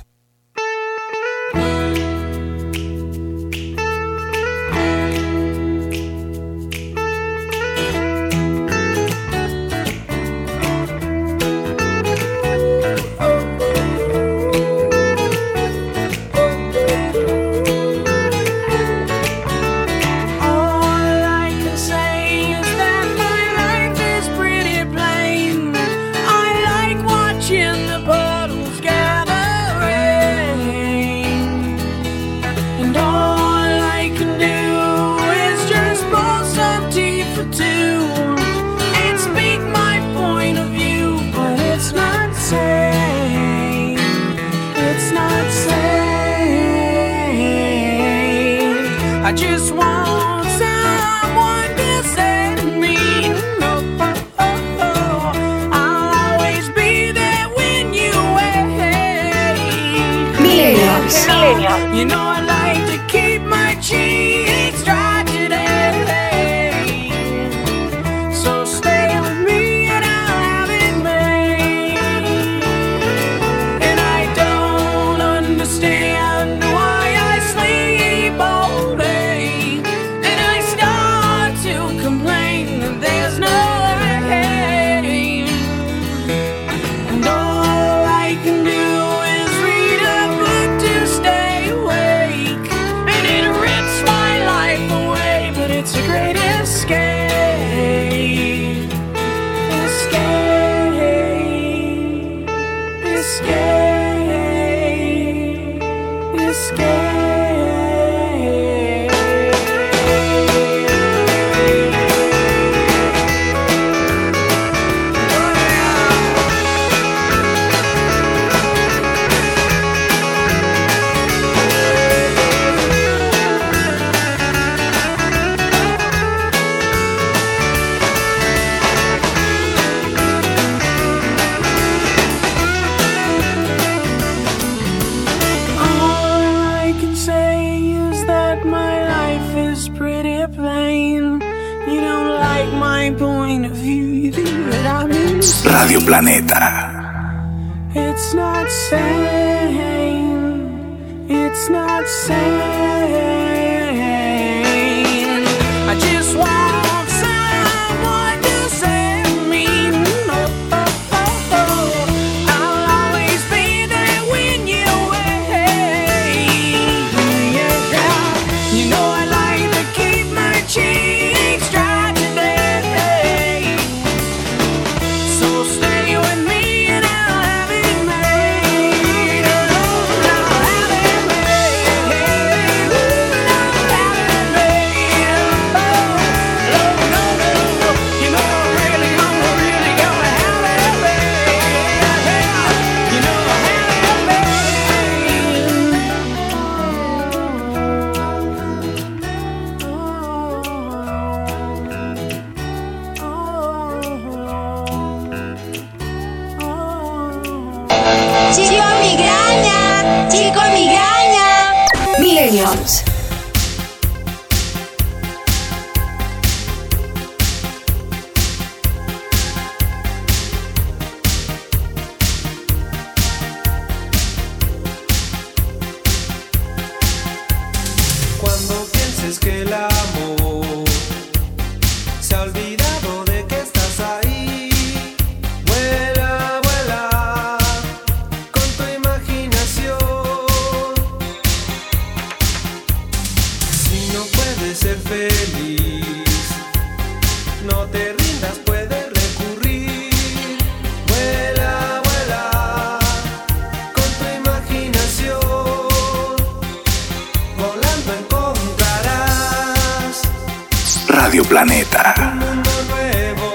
All I can say is that my life is pretty plain. I like watching the puddles gather rain. And all I can do is just pour some tea for two and speak my point of view. But it's not sane. It's not sane. I just want someone to set me. No, oh, oh, oh. I'll always be there when you wait. Millennials. Millennials. You know I like to keep my cheeks dry today. So stay with me and I'll have it made. And I don't understand why I sleep all day. And I start to complain that there's no rain. And all I can do is read a book to stay awake. And it rips my life away, but it's a great escape. Escape. Escape. Escape. All I can say is that my life is pretty plain. You don't like my point of view, you do, but I'm insane. Radio Planeta. It's not sane. It's not sane. I just want someone to set me. Oh, oh, oh, oh. I'll always be there when you wait. Yeah. You know I like to keep my cheeks dry today. So stay with me and I'll have it made. I'll have it made. I'll have it made. Oh, no, no, no. You know I really, I'm really gonna have it made. You know I have it Chico migraña, chico migraña. Millennials. se ha olvidado de que estás ahí. Vuela, vuela con tu imaginación. Si no puedes ser feliz, no te rindas, puedes recurrir. Vuela, vuela con tu imaginación. Volando encontrarás Radio Planeta. un mundo nuevo.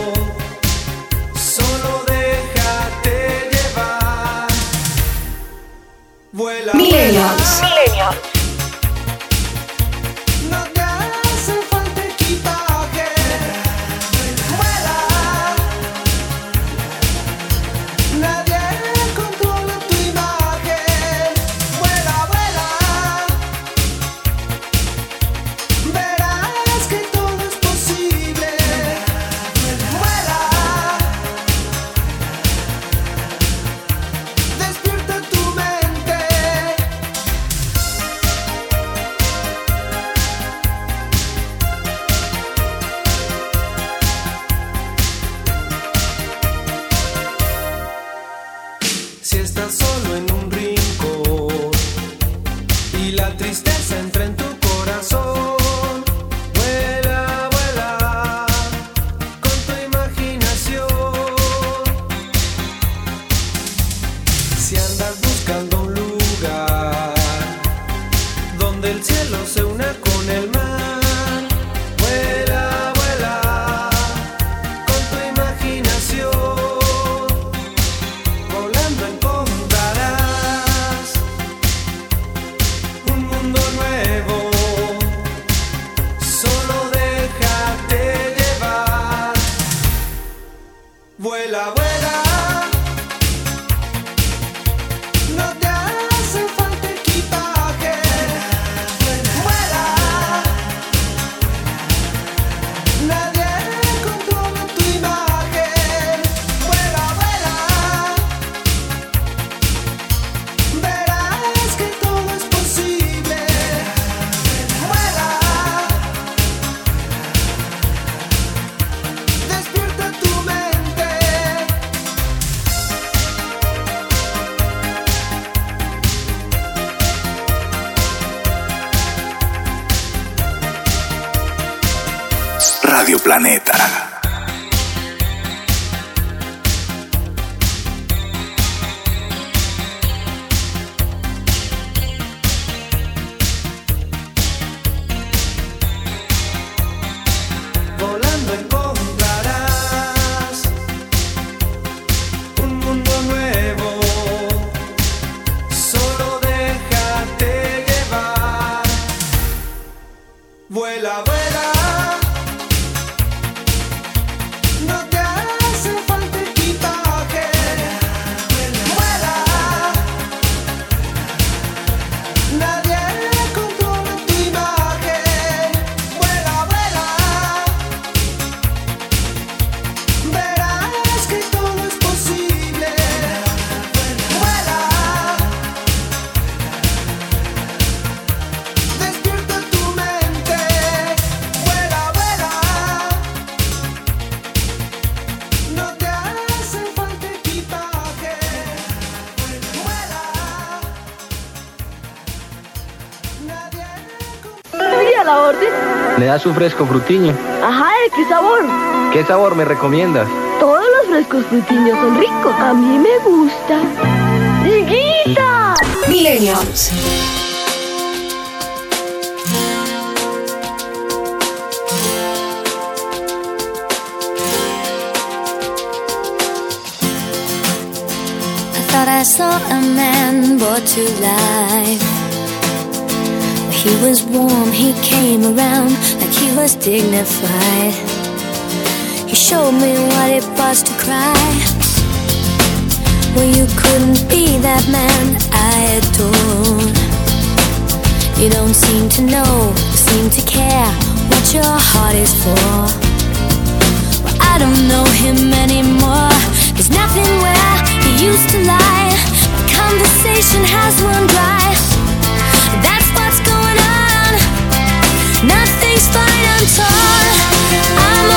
Solo déjate llevar. Vuela, Millennials. vuela. No te hace falta equipaje. Vuela. Nadie controla tu imagen. Vuela, vuela. Verás que todo es posible. Vuela. Despierta tu mente. Si estás solo en un rincón y la tristeza entra en tu corazón, vuela, vuela con tu imaginación. Si andas buscando un lugar donde el cielo se una con el mar, vuela, vuela con tu imaginación. Volando encontrarás un mundo nuevo. Solo déjate llevar. Vuela, vuela. No te hace falta equipaje. Vuela. Nadie controla tu imagen. Vuela, vuela. Verás que todo es posible. Vuela. Despierta tu mente. Radio Planeta. Volando encontrarás un mundo nuevo. Solo déjate llevar. Vuela, vuela. No te hace falta equipaje. Vuela. Nadie controla tu imagen. Vuela, vuela. Verás que todo es posible. Vuela. Despierta tu mente. Vuela, vuela. No te hace falta equipaje. Vuela. Nadie Estoy a la orden. ¿Me das un fresco frutiño? Ajá, ¿de qué sabor? ¿Qué sabor me recomiendas? Todos los frescos frutiños son ricos. A mí me gusta. ¡Higuita! Millennials. I thought I saw a man brought to life. He was warm, he came around like he was dignified. He showed me what it was to cry. Well, you couldn't be that man I adored. You don't seem to know, seem to care what your heart is for. Well, I don't know him anymore. There's nothing where he used to lie. My conversation has run dry. That's what's going on. Nothing's fine, I'm torn. I'm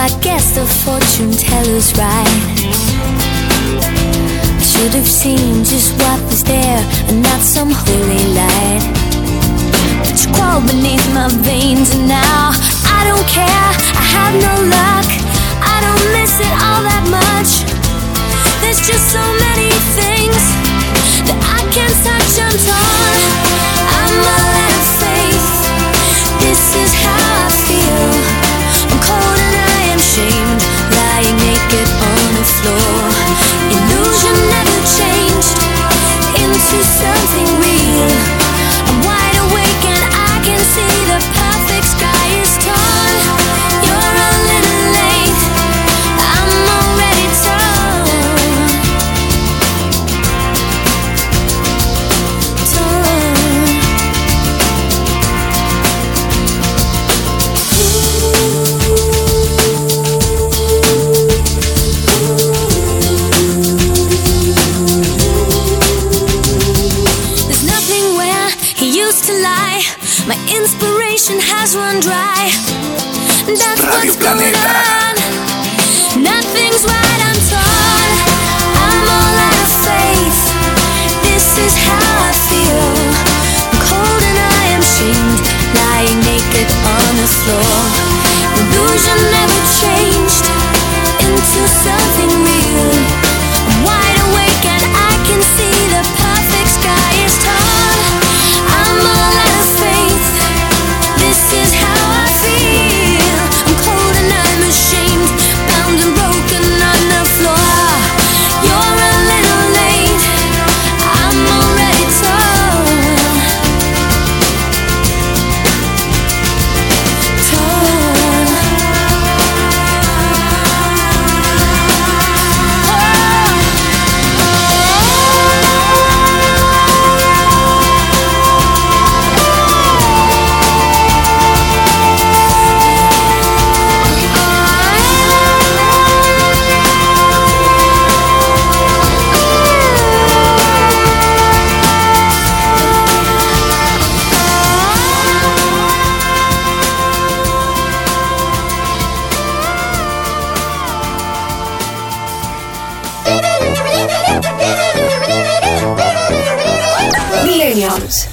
I guess the fortune teller's right. I should have seen just what was there and not some holy light. But you crawled beneath my veins and now I don't care, I have no luck. I don't miss it all that much. There's just so many things that I can't touch. I'm torn, I'm all out of faith. This is how I feel. I'm cold and I am shamed, lying naked on the floor. Illusion never changed into something real. I'm wide awake and I can see the perfect sky is torn. You're a little late, I'm already torn. Torn. There's nothing where he used to lie. My inspiration has run dry. That's what's going on. Nothing's right, I'm torn. I'm all out of faith. This is how I feel. I'm cold and I am shamed, lying naked on the floor. Illusion never changed into something real. I'm wide awake and I can see the perfect sky is torn. I'm all out of faith. This is how I feel. I'm cold and I'm ashamed, bound and broken on the floor. You're a little late, I'm already torn. Torn. Millennials.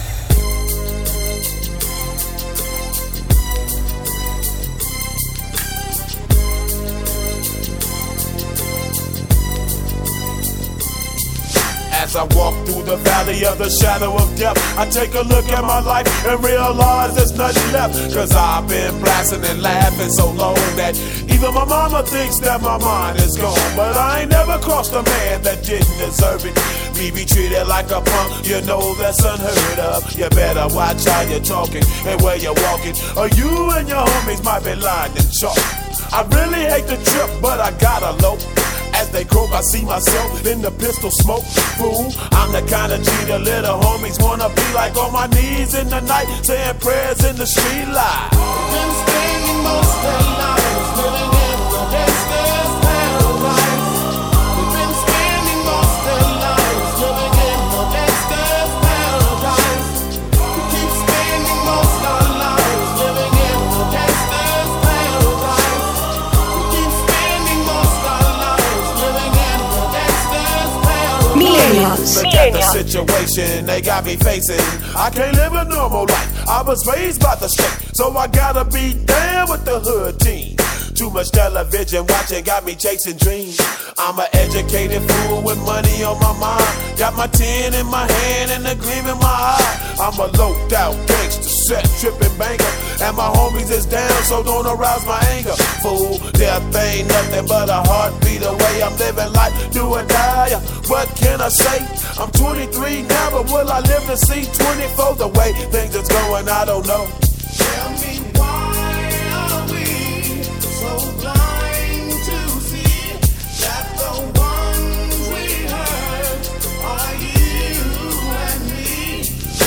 As I walk through the valley of the shadow of death, I take a look at my life and realize there's nothing left. Cause I've been blasting and laughing so long that even my mama thinks that my mind is gone. But I ain't never crossed a man that didn't deserve it. Me be treated like a punk, you know that's unheard of. You better watch how you're talking and where you're walking, or you and your homies might be lying in chalk. I really hate the trip, but I gotta low. As they croak, I see myself in the pistol smoke. Fool, I'm the kind of G the little homies wanna be like, on my knees in the night, saying prayers in the street light. Been spending most of their lives living in the gangster's paradise. We've been spending most of their lives living in the gangster's paradise. We keep spending most of our lives living in the gangster's paradise. We keep spending most of our lives living in the gangster's paradise. Millennials. Look at the situation they got me facing. I can't live a normal life. I was raised by the state, so I gotta be down with the hood team. Too much television watching got me chasing dreams. I'm an educated fool with money on my mind. Got my tin in my hand and a gleam in my eye. I'm a loped out gangster, set tripping banker, and my homies is down, so don't arouse my anger. Fool, death ain't nothing but a heartbeat away. I'm living life, do or die. What can I say? I'm twenty-three now, but will I live to see twenty-four? The way things is going, I don't know. Tell me why are we so blind to see that the ones we hurt are you and me?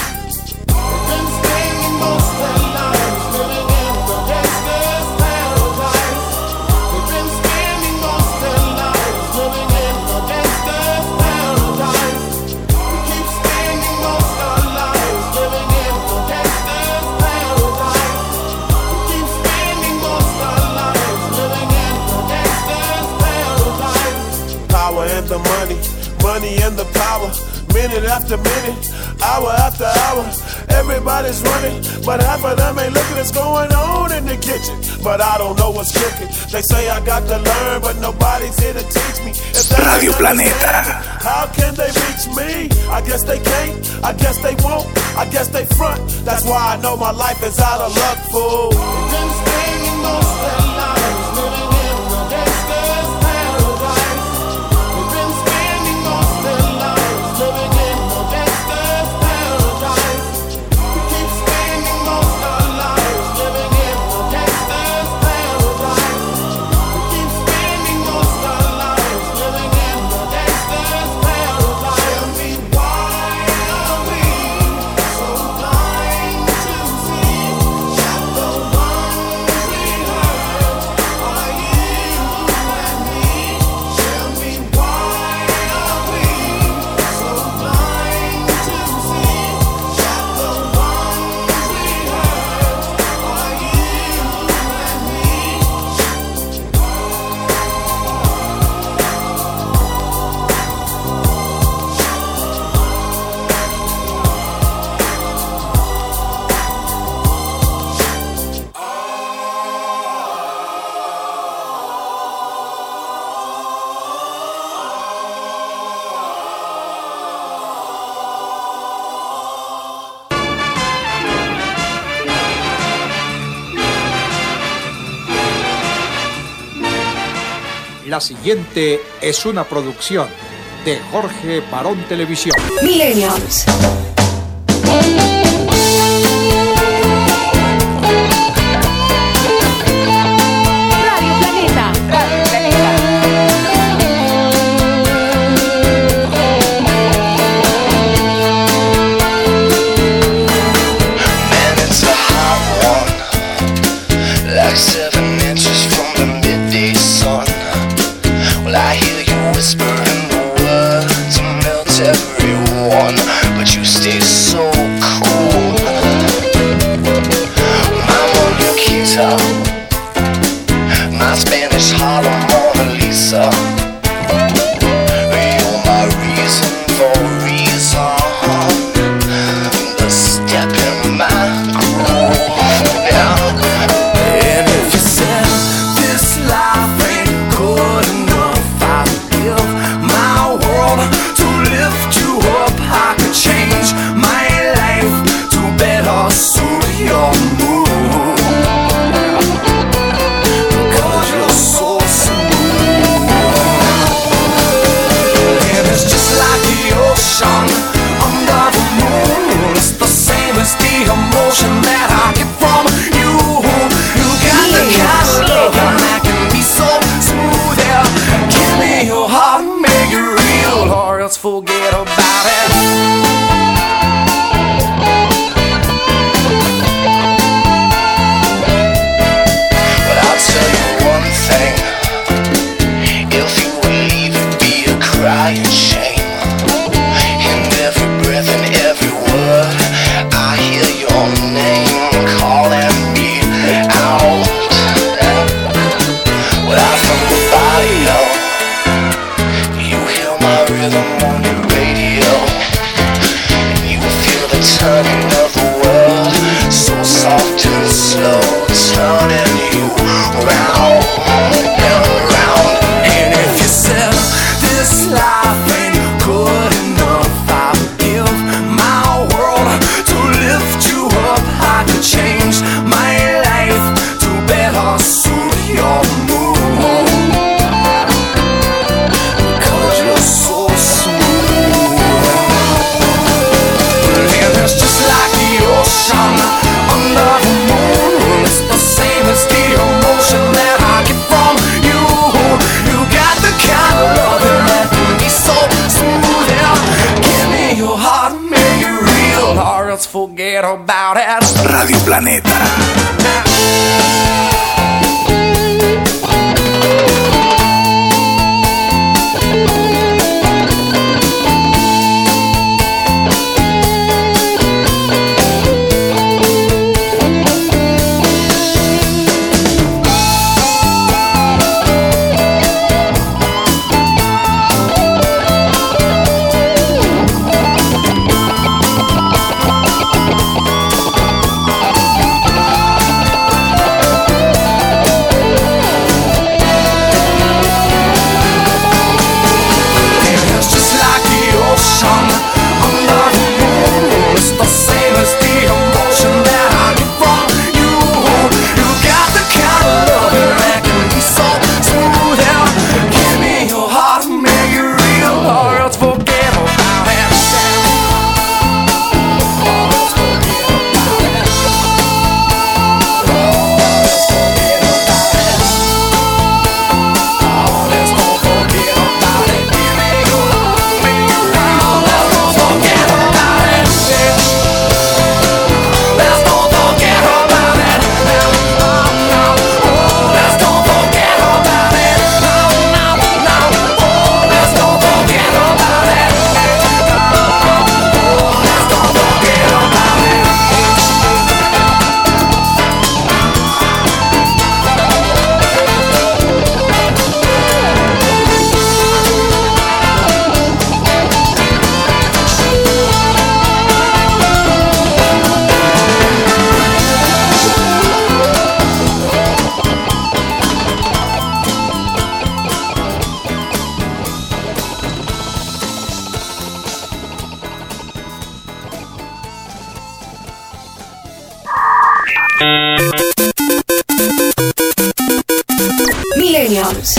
We've been spending most of our lives living in the gangster's paradise. We've been spending most of our lives living in the gangster's paradise. We keep spending most of our lives living in the gangster's paradise. and the money, money and the power. Minute after minute, hour after hour, everybody's running, but half of them ain't looking what's going on in the kitchen. But I don't know what's cooking. They say I got to learn, but nobody's here to teach me. If they Radio Planeta. How can they reach me? I guess they can't, I guess they won't, I guess they front. That's why I know my life is out of luck, fool. Been spending most of their lives living in the gangster's paradise. We've been spending most of their lives living in the gangster's paradise. We keep spending most of our lives living in the gangster's paradise. We keep spending most of our lives living in the gangster's paradise. Tell me why are we so blind to see that the ones we hurt are you and me? Tell me why are we so blind to see that the ones we hurt are you and me? La siguiente es una producción de Jorge Barón Televisión. Millennials. Radio Planeta. Radio Man, it's a hot one, like seven inches from the midday sun. Well, I hear you whispering the words to melt everyone, but you stay so cool. My Mona Lisa, my Spanish Harlem Mona Lisa. You're my reason for reason, the step in my groove. Yeah. And if you said this life ain't good enough, I'd give my world to lift you up. I could change my life to better suit your mood, because you're so smooth. And it's just like the ocean under the moon. It's the same as the emotion that I get from you. You got the kind of love that can be so smooth. Yeah, give me your heart and make it real, or else forget about it. But I'll tell you one thing: if you would leave, it'd be a crying shame. In every breath and every word, I hear your name calling me out. Well, I'm from the barrio. You hear my rhythm on your radio, and you feel the turning of the world, so soft and slow, turning you round and round. And if you said this life ain't good enough, I would give my world to lift you up. I could change my life to better suit your mood, because you're so smooth. And it's just like the ocean under the moon. It's the same as the emotion that I get from you. You got the kind of loving that can be so smooth. Yeah, give me your heart and make it real, or else forget about it. Radio Planeta. Millennials.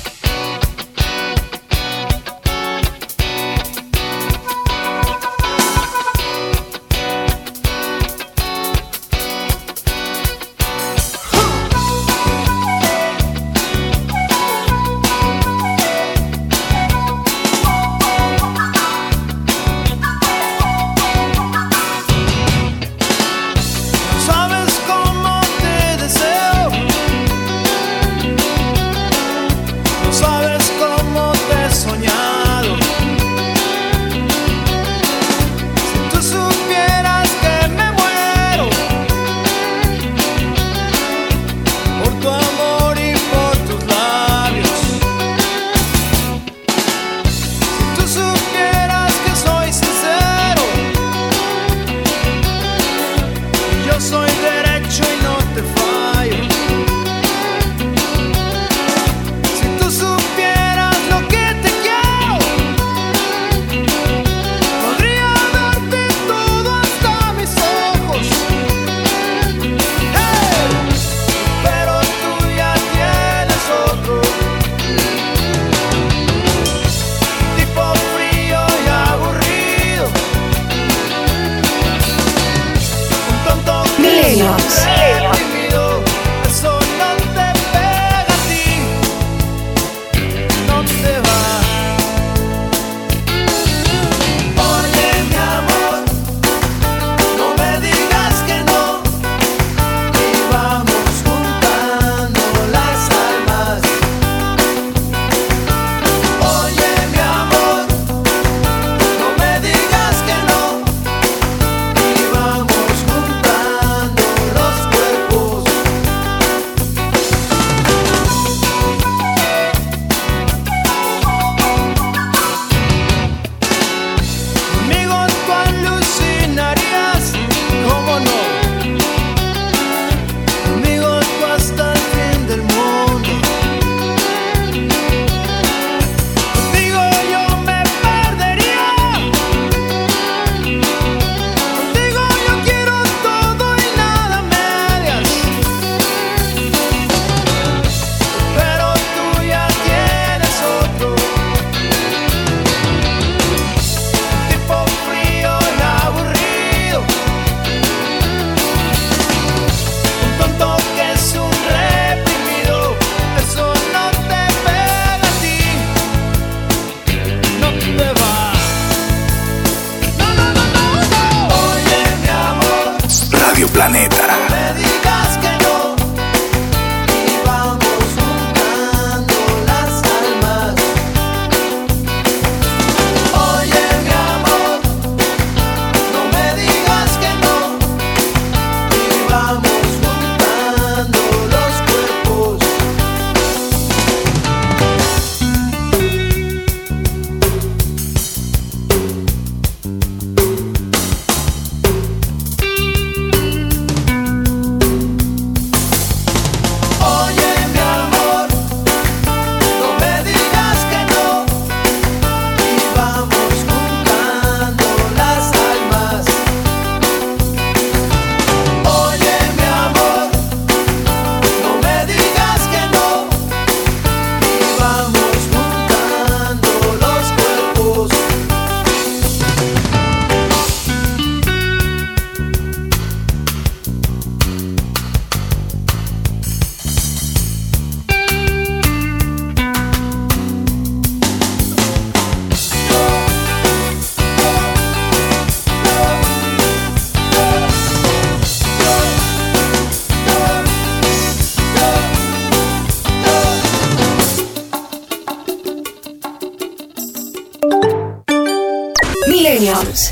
Millennials.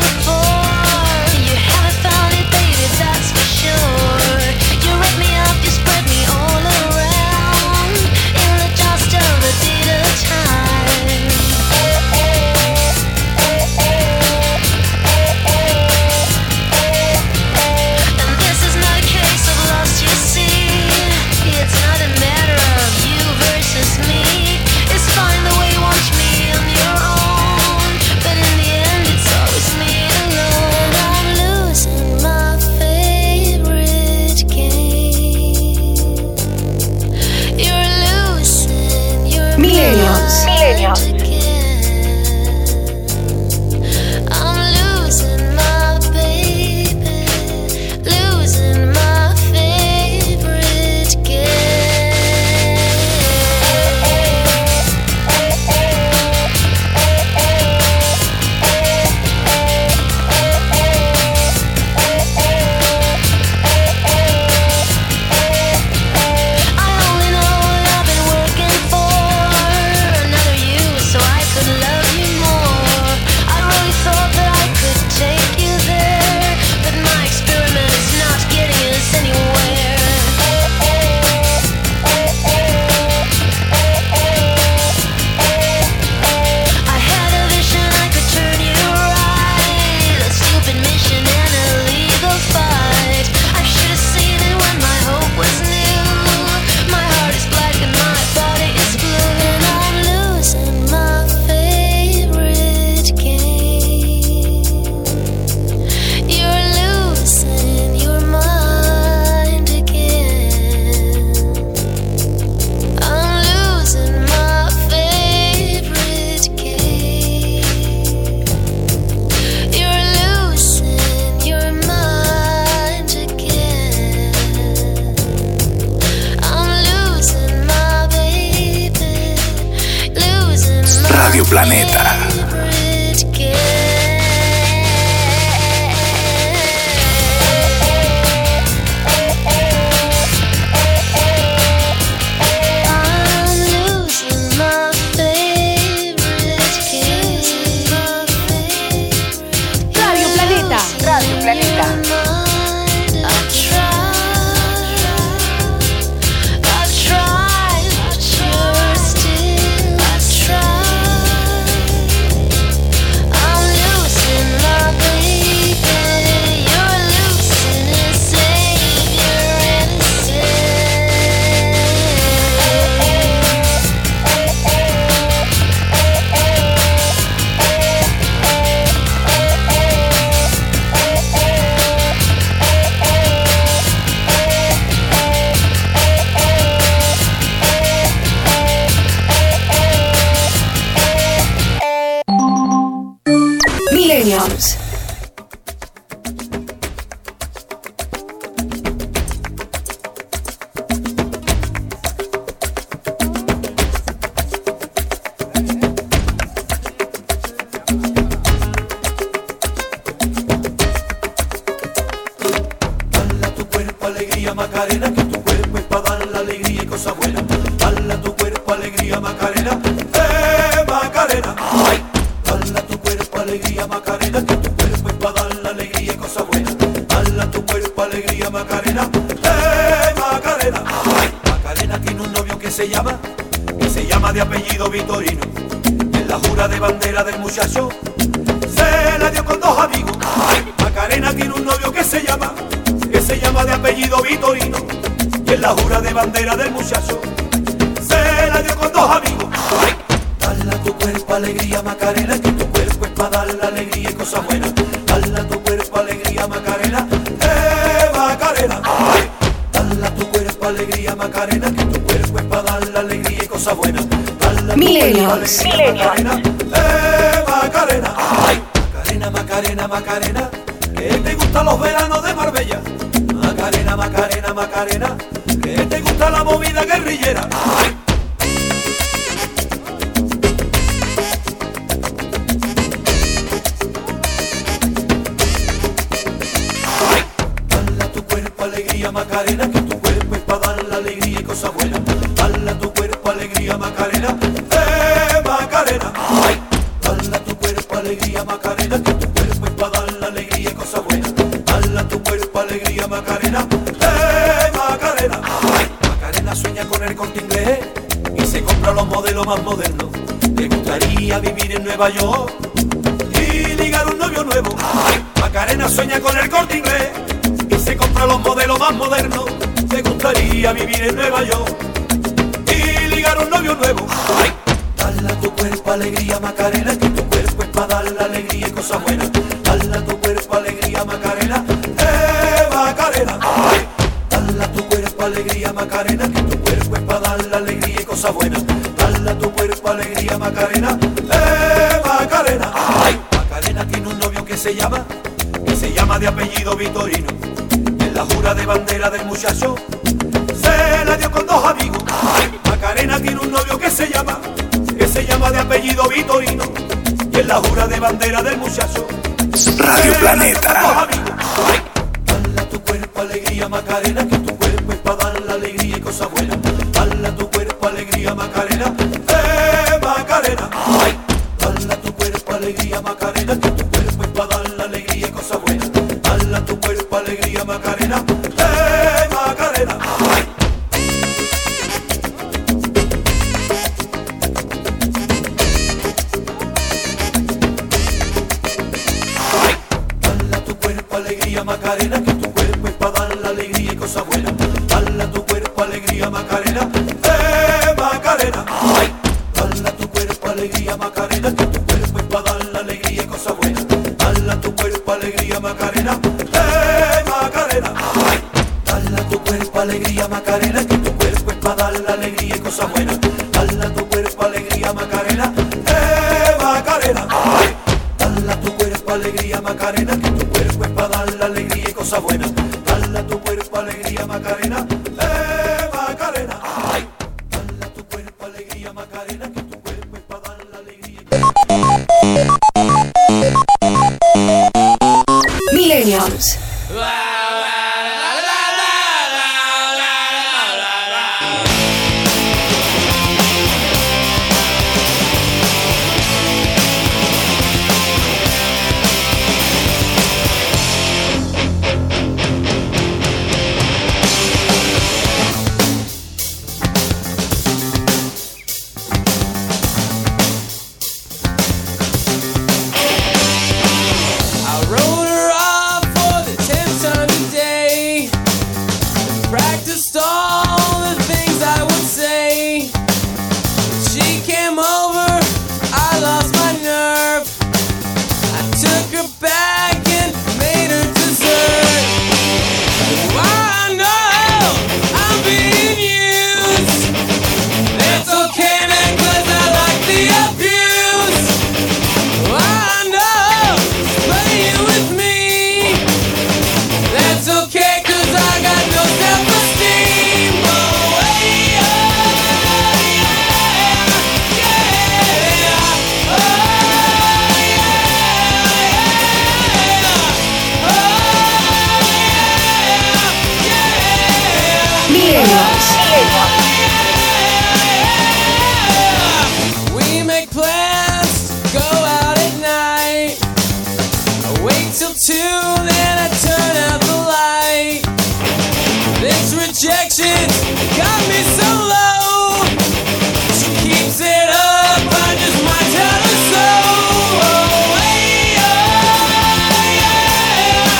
You rip me off your alegría Macarena, que tu cuerpo es para dar la alegría y cosas buenas. Dale a tu cuerpo alegría Macarena, eh Macarena. Ay. Dale a tu cuerpo alegría Macarena, que tu cuerpo es para dar la alegría y cosas buenas. Dale a tu cuerpo alegría Macarena, eh Macarena. Ay. Macarena tiene un novio que se llama, que se llama de apellido Vitorino. En la jura de bandera del muchacho se la dio con dos amigos. Ay. Macarena tiene un novio que se llama, que se llama de apellido Vitorino. Y en la jura de bandera del muchacho se la dio con dos amigos. Ay. Dale a tu cuerpo alegría Macarena, que tu cuerpo es para dar la alegría y cosas buenas. Dale a tu cuerpo alegría Macarena, eh Macarena. Ay. Dale a tu cuerpo alegría Macarena, que tu cuerpo es para dar la alegría y cosas buenas. Dale a tu cuerpo alegría Macarena, eh Macarena. Ay. Macarena, Macarena, Macarena, que te gustan los veranos de Marbella. Macarena, Macarena, Macarena, que te gusta la movida guerrillera. Ay. Ay. Dale a tu cuerpo alegría Macarena, que tu cuerpo es para dar la alegría y cosas buenas. Dale a tu cuerpo alegría Macarena, eh Macarena. Ay. Dale a tu cuerpo alegría Macarena, que tu cuerpo es para dar la alegría y cosas buenas. Dale a tu cuerpo alegría Macarena, eh Macarena. Ay. Macarena sueña con el Corte Inglés y se compra los modelos más modernos. Le gustaría vivir en Nueva York y ligar un novio nuevo. Ay. Macarena sueña con el Corte Inglés y se compra los modelos más modernos. Le gustaría vivir en Nueva York y ligar un novio nuevo. Ay. Dale a tu cuerpo alegría Macarena, que tu cuerpo es para dar la alegría y cosas buenas. Dale a tu cuerpo alegría Macarena, eh Macarena. Ay. Dale a tu cuerpo alegría Macarena, que tu cuerpo es para dar la alegría y cosas buenas. Dale a tu cuerpo alegría Macarena, eh Macarena. Ay. Macarena tiene un novio que se llama, que se llama de apellido Vitorino. En la jura de bandera del muchacho se la dio con dos amigos. Ay. Macarena tiene un novio que se llama, que se llama de apellido Vitorino. Y en la jura de bandera del muchacho Radio Planeta. Ay. Dale a tu cuerpo alegría Macarena, que tu cuerpo es para dar la alegría y cosas buenas. Dale a tu cuerpo alegría Macarena, eh Macarena. Ay. Dale a tu cuerpo alegría Macarena, que tu cuerpo es para dar la alegría y cosas buenas. Dale a tu cuerpo alegría Macarena, eh Macarena. Ay. Alegría Macarena, que tu cuerpo es para dar la alegría y cosas buenas. Dale a tu cuerpo alegría Macarena, eh Macarena. Ay. Dale a tu cuerpo alegría Macarena, que tu cuerpo es para dar la alegría y cosas buenas. Dale a tu cuerpo alegría Macarena, eh Macarena. Ay. Dale a tu cuerpo alegría Macarena, que tu cuerpo es para dar la alegría y cosas buenas. Dale a tu cuerpo alegría Macarena, eh Macarena. Ay. Dale a tu cuerpo alegría Macarena, que tu cuerpo es para dar la alegría y cosas buenas. Dale a tu cuerpo alegría Macarena, eh Macarena. Ay. Dale a tu cuerpo alegría Macarena, que tu cuerpo es para dar la alegría y Millennials. I wrote her off for the tenth time. till two, then I turn out the light. This rejection got me so low. She keeps it up, I just might tell her so. Oh, hey, oh, yeah,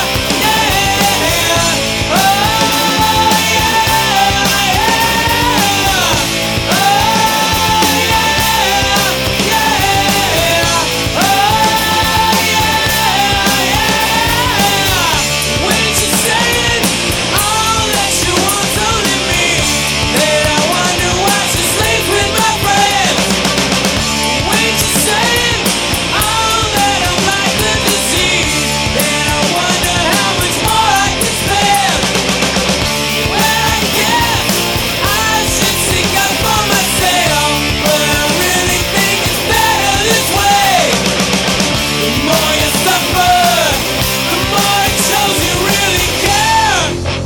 yeah. Oh, yeah, yeah. Oh, yeah, yeah. Oh, yeah, yeah. When she's saying all that she wants only me, then I wonder why she sleeps with my friends. When she's saying all that I'm like the disease, then I wonder how much more I can spend. Well, I guess I should seek out for myself, but I really think it's better this way. The more you suffer, the more it shows you really care.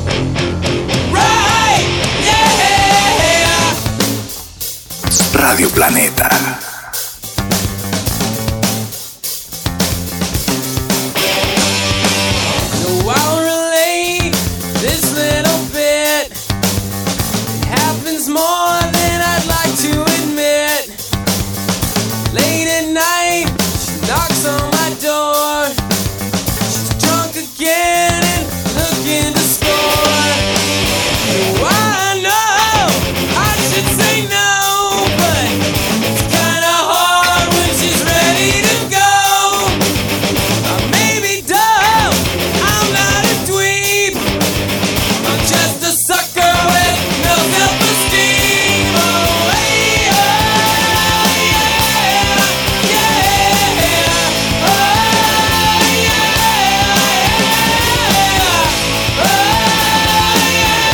Right, yeah. Radio Planeta. So I'll relate this little bit. It happens more than I'd like to admit. Late at night, she knocks on my door. She's drunk again and looking to score. Oh, I know I should say no, but it's kinda hard when she's ready to go. I may be dumb, I'm not a dweeb. I'm just a sucker with no self-esteem. Oh, hey, oh, yeah, yeah. Oh, yeah, yeah. Oh,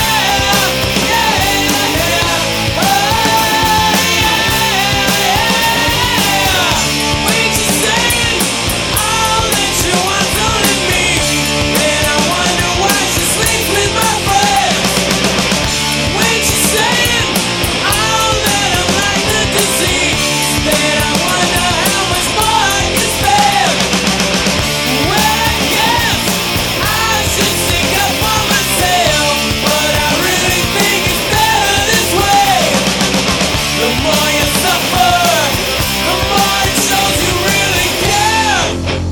when she's saying all that she wants only me, then I wonder why she sleeps with my friends. When she's saying all that I'm like the disease, then I wonder how much more I can spend. Well, I guess I should stick up for myself, but I really think it's better this way. The more you suffer, the more it shows you really care.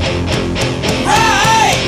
Right,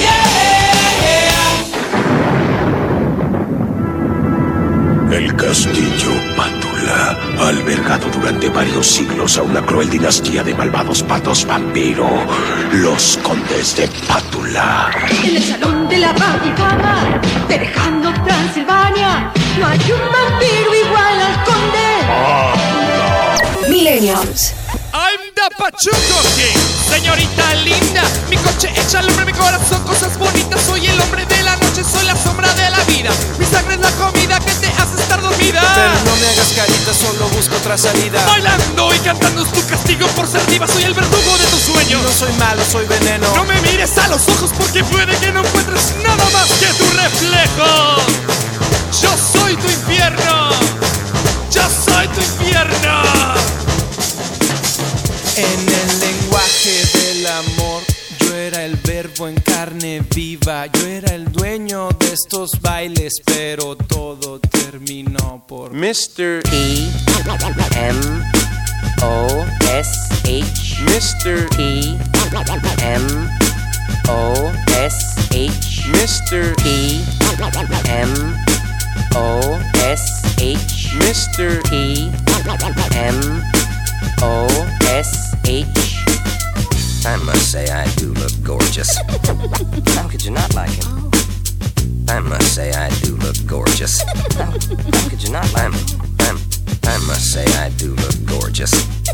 yeah. El castillo Pátula ha albergado durante varios siglos a una cruel dinastía de malvados patos vampiro, los condes de Pátula. En el salón de la Vaticana, dejando Transilvania, no hay un vampiro igual al conde. Millennials. I'm the Pachuco King, señorita linda. Mi coche echa al hombre, mi corazón, cosas bonitas. Soy el hombre de la noche, soy la sombra de la vida. Mi sangre es la comida que te hace estar dormida. Pero no me hagas carita, solo busco otra salida. Bailando y cantando es tu castigo por ser diva. Soy el verdugo de tus sueños. No soy malo, soy veneno. No me mires a los ojos porque puede que no encuentres nada más que tu reflejo. Yo soy tu infierno. Yo soy tu infierno. En el lenguaje del amor, yo era el verbo en carne viva. Yo era el dueño de estos bailes, pero todo terminó por mister E M O S H mister E M O S H mister E M O S H mister E M O S H. I must say I do look gorgeous. How could you not like him? I must say I do look gorgeous. How, how could you not like him? I'm, I must say I do look gorgeous.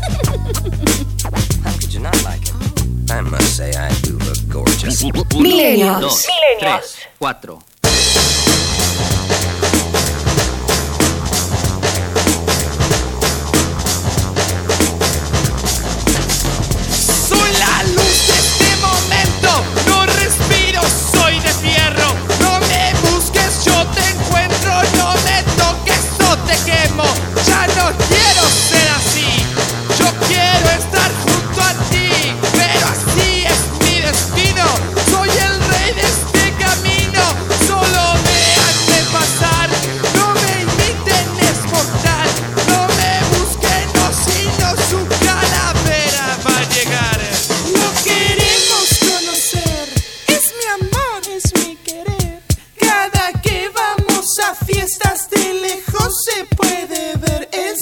How could you not like him? I must say I do look gorgeous. Millennials. Dos, tres, cuatro. Soy la luz de este momento. No respiro, soy de fierro. No me busques, yo te encuentro. No me toques o te quemo. Ya no quiero ser así. Yo quiero estar junto a ti. Pero así es mi destino. Soy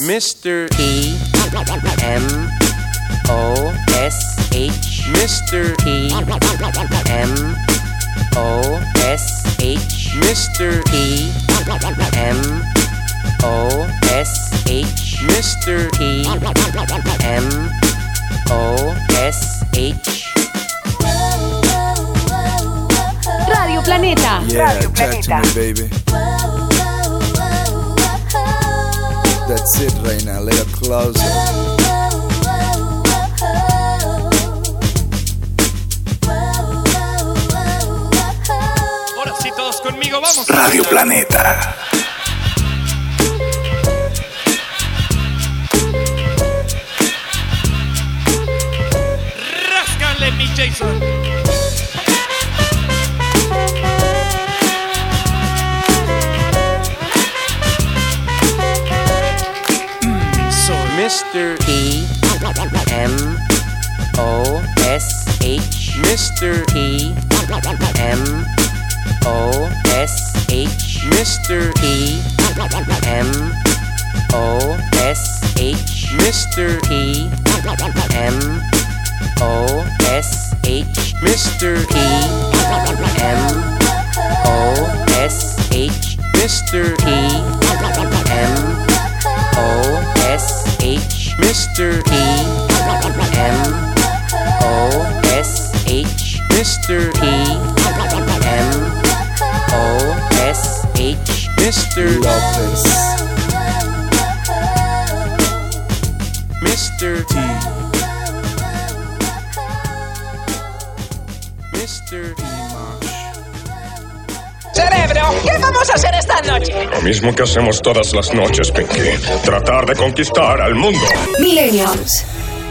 Mister T M O S H Mister T M O S H Mister T M O S H Mister T M O S H Radio Planeta. Yeah, Radio talk to me, baby. That's it, Reina, a little closer. Ahora sí, todos conmigo, vamos. Radio Planeta. Ráscale, mi Jason. Mister T M O S H Mister T M O S H Mister T M O S H Mister T M O S H Mister T M O S H Mister T M O S H Mister T M O S H Mister T M O S H Mister Lopez. Mister T Mister Cerebro, ¿qué vamos a hacer esta noche? Lo mismo que hacemos todas las noches, Pinky. Tratar de conquistar al mundo. Millennials.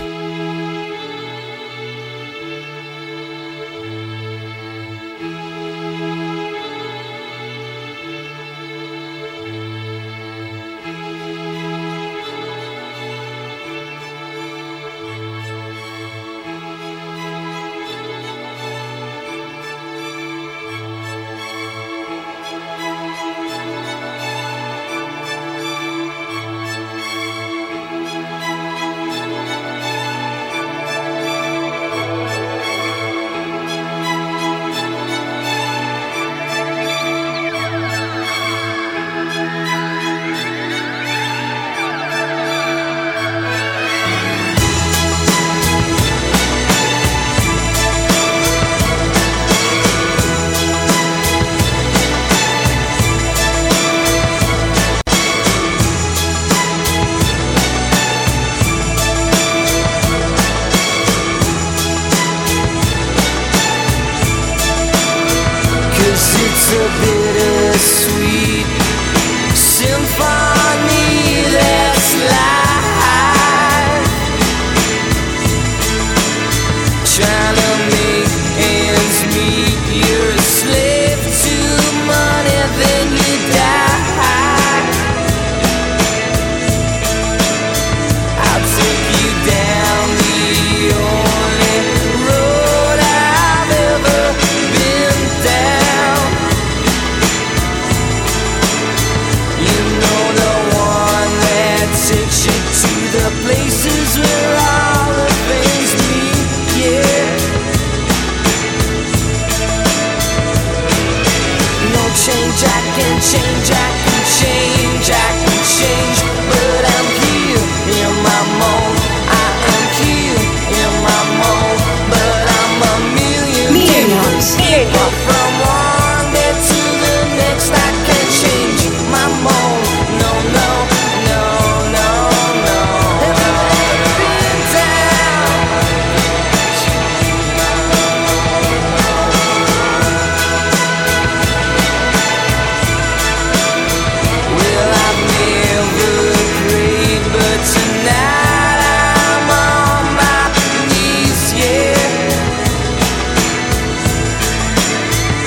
It's a bittersweet symphony that's life, trying to make ends meet. You're a slave to money, then you die. I'll take you down the only road I've ever been down. You know, the one that takes you to the places where all the things meet, yeah. No change, I can change, I can change, I can change, but I'm here in my mold. I am here in my mold, but I'm a million Millennials. people from one day to the next. I can change my mold. No, no, no, no, no. Never been down. Well, I've never prayed, but tonight I'm on my knees, yeah.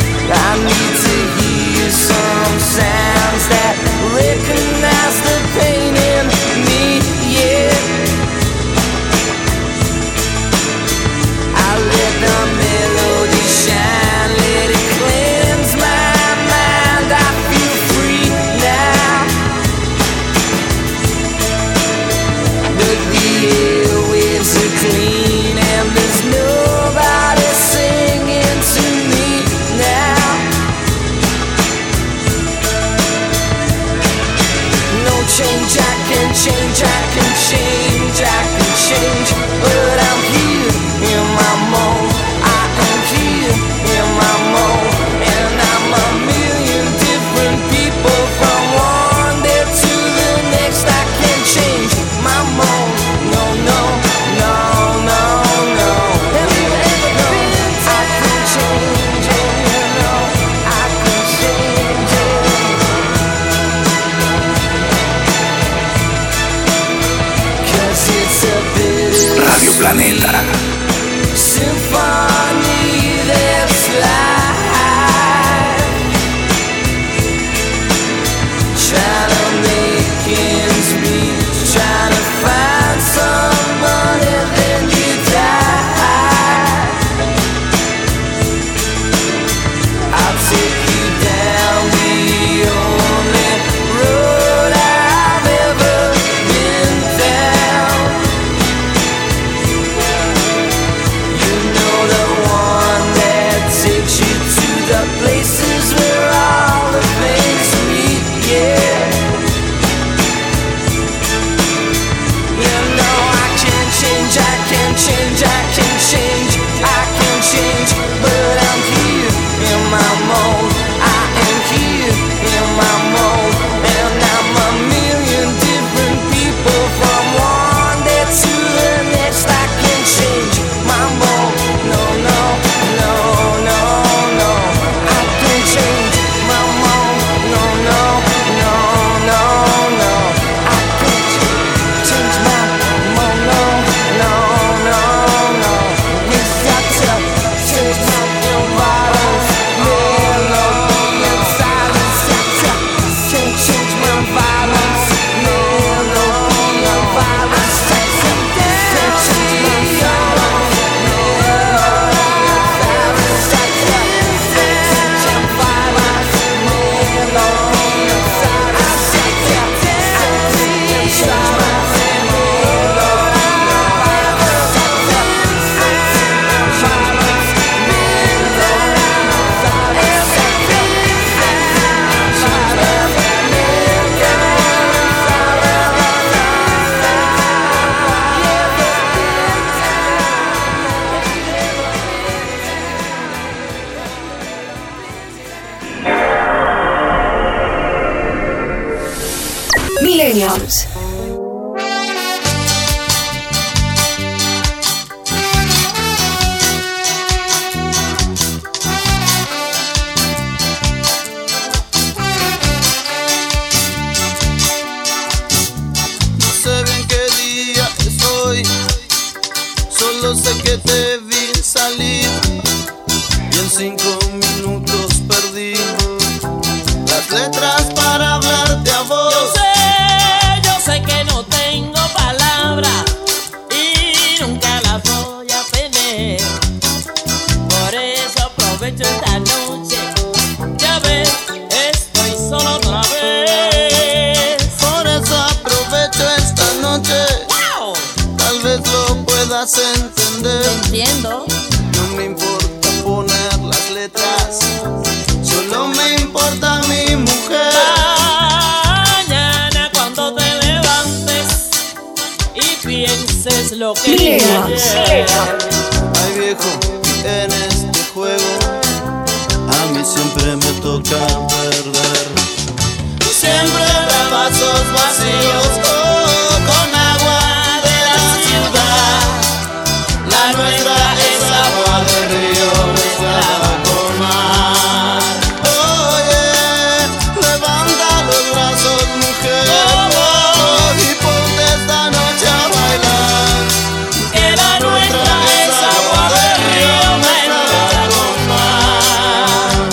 Millennials. Solo sé que te vi salir y en cinco minutos perdí las letras para hablarte a vos. Yo sé, yo sé que no tengo palabras y nunca las voy a tener. Por eso aprovecho esta noche. Ya ves, estoy solo otra vez. Por eso aprovecho esta noche. ¡Wow! Tal vez lo puedas entender. Entiendo. No me importa poner las letras, solo me importa mi mujer. Mañana cuando te levantes y pienses lo que dije Millennials. ayer. Ay viejo, en este juego a mí siempre me toca perder. Siempre habrá vasos vacíos oh, con agua de la ciudad. La nuestra es agua de río mezclada con mar. Oye, levanta los brazos, mujer, oh, y ponte esta noche a bailar. Que la nuestra es agua de río mezclada con mar.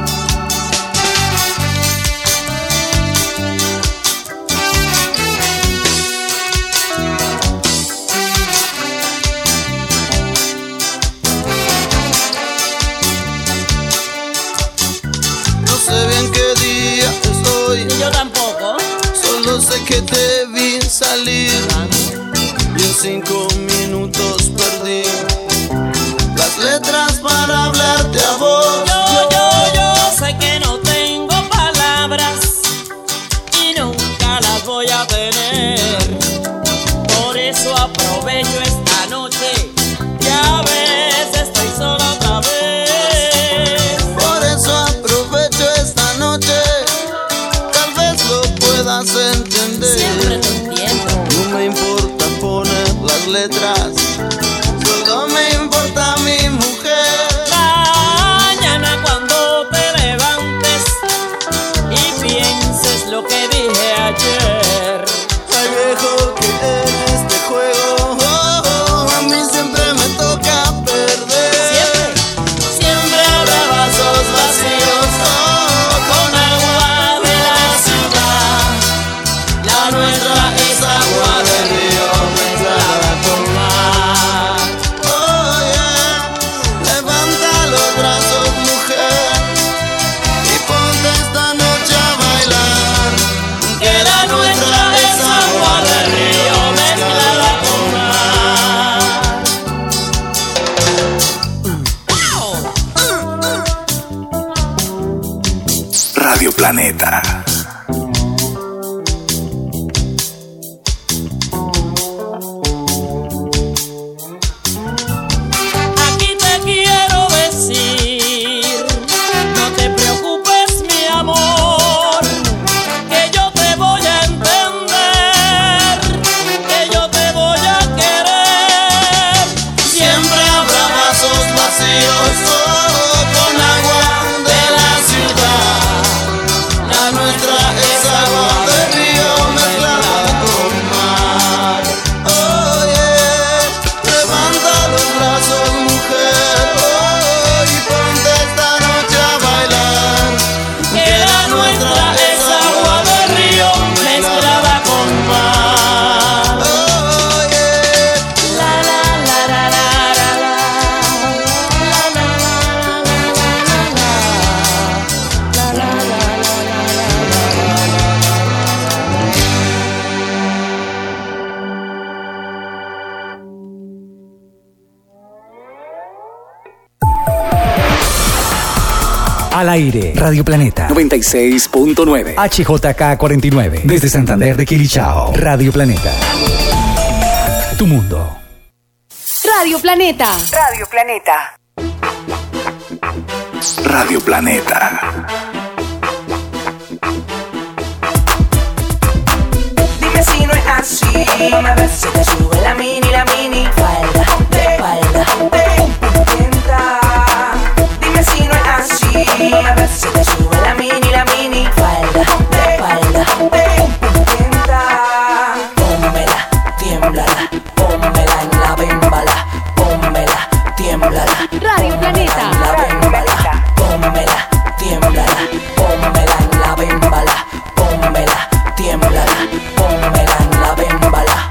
No sé bien qué día es hoy, Yo tampoco. solo sé que te vi salir y en cinco minutos perdí las letras para hablarte a vos. Yo, yo, yo sé que no tengo palabras y nunca las voy a tener. Por eso aprovecho esta noche. Ya ves, estoy sola otra vez. Por eso aprovecho esta noche. Tal vez lo puedas entender. Siempre te entiendo. No me importa poner las letras, solo me importa mi mujer. Mañana cuando te levantes y pienses lo que dije ayer. Ay viejo, que en este juego oh, oh, a mí siempre me toca perder. Siempre, Siempre habrá vasos vacíos oh, con agua de la ciudad. La nuestra es agua de río mezclada con mar. Oye, levanta los brazos, mujer, y ponte esta noche a bailar. que la nuestra es agua de río mezclada con mar. Radio Planeta. Aquí te quiero decir, no te preocupes mi amor, que yo te voy a entender, que yo te voy a querer. Siempre habrá vasos vacíos oh, con agua de la ciudad. La nuestra es agua de río mezclada con mar. Oye, levanta los brazos, mujer, oh, y ponte esta noche a bailar. Que la nuestra es agua de río mezclada con mar. Oye, La la la la la la la. La la la la la la la. La la la la Al aire, Radio Planeta noventa y seis punto nueve, H J K cuarenta y nueve, desde Santander de Quilichao. Radio Planeta, tu mundo. Radio Planeta. Radio Planeta. Radio Planeta. Dime A ver si te sube la mini, la mini falda, de espalda, de entra. Dime si no es así. A ver si te sube la mini, la mini falda, de espalda, de entra. Pónmela, tiémblala, pónmela en la bembala, pónmela, tiémblala. Radio Planeta. La bembala, pónmela, tiémblala, pónmela en la bembala, pónmela, tiémblala, pónmela en la bembala.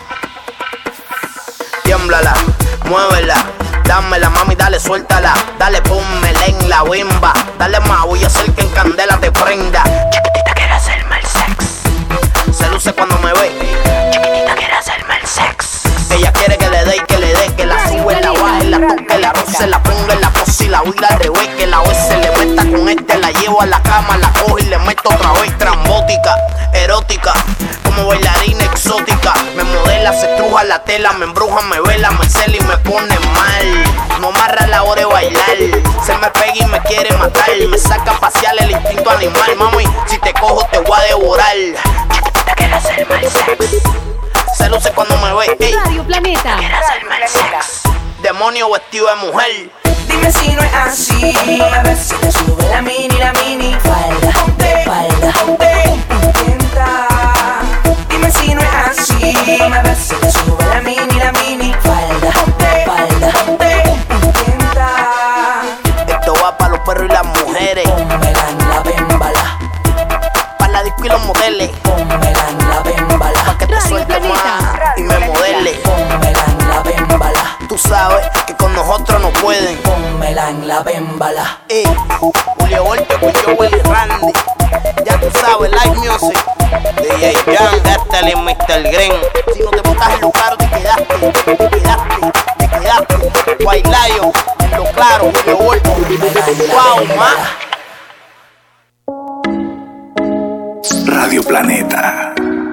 Tiémblala, muévela, dámela mami, dale, suéltala, dale, pónmela en la bimba, dale más, voy a hacer que en candela te prenda. Chiquitita quiere hacerme el sex, se luce cuando me ve, chiquitita quiere hacerme el sex. Ella quiere que le dé y que le dé, que la sube, la baje, la toque, la roce, la ponga en la pose y la huila al revés, que la vez se le meta con este, la llevo a la cama, la cojo y le meto otra vez, trambótica, erótica, como bailarina exótica, me modela, se estruja la tela, me embruja, me vela, me cela y me pone mal, no amarra la hora de bailar, se me pega y me quiere matar, me saca a pasear el instinto animal, mami, si te cojo te voy a devorar, chiquitita quiere hacerme el sex. Se luce cuando me ve, ey. Radio Planeta. Quiere hacerme el sex. Demonio vestido de mujer. Dime si no es así. A ver si te sube la mini, la mini falda, de espalda, de entra. Dime si no es así. A ver si te sube la mini, la mini falda, de espalda, de entra. Esto va para los perros y las mujeres. Pónmela en la bembala. Para la disco y los modeles. Pónmela en la bembala. Pa' que te suelte más y me modele. Pónmela en la bembala. Tú sabes que con nosotros no pueden. Pónmela en la bembala. Ey, Julio Golpe, Cuyo Willy Randy. Ya tú sabes, Live Music. D J Jan, Gastel y mister Green. Si no te botas en lo claro, te quedaste. Te quedaste, te quedaste. White Lion, en lo claro, Julio Golpe. Wow, ma. Radio Planeta.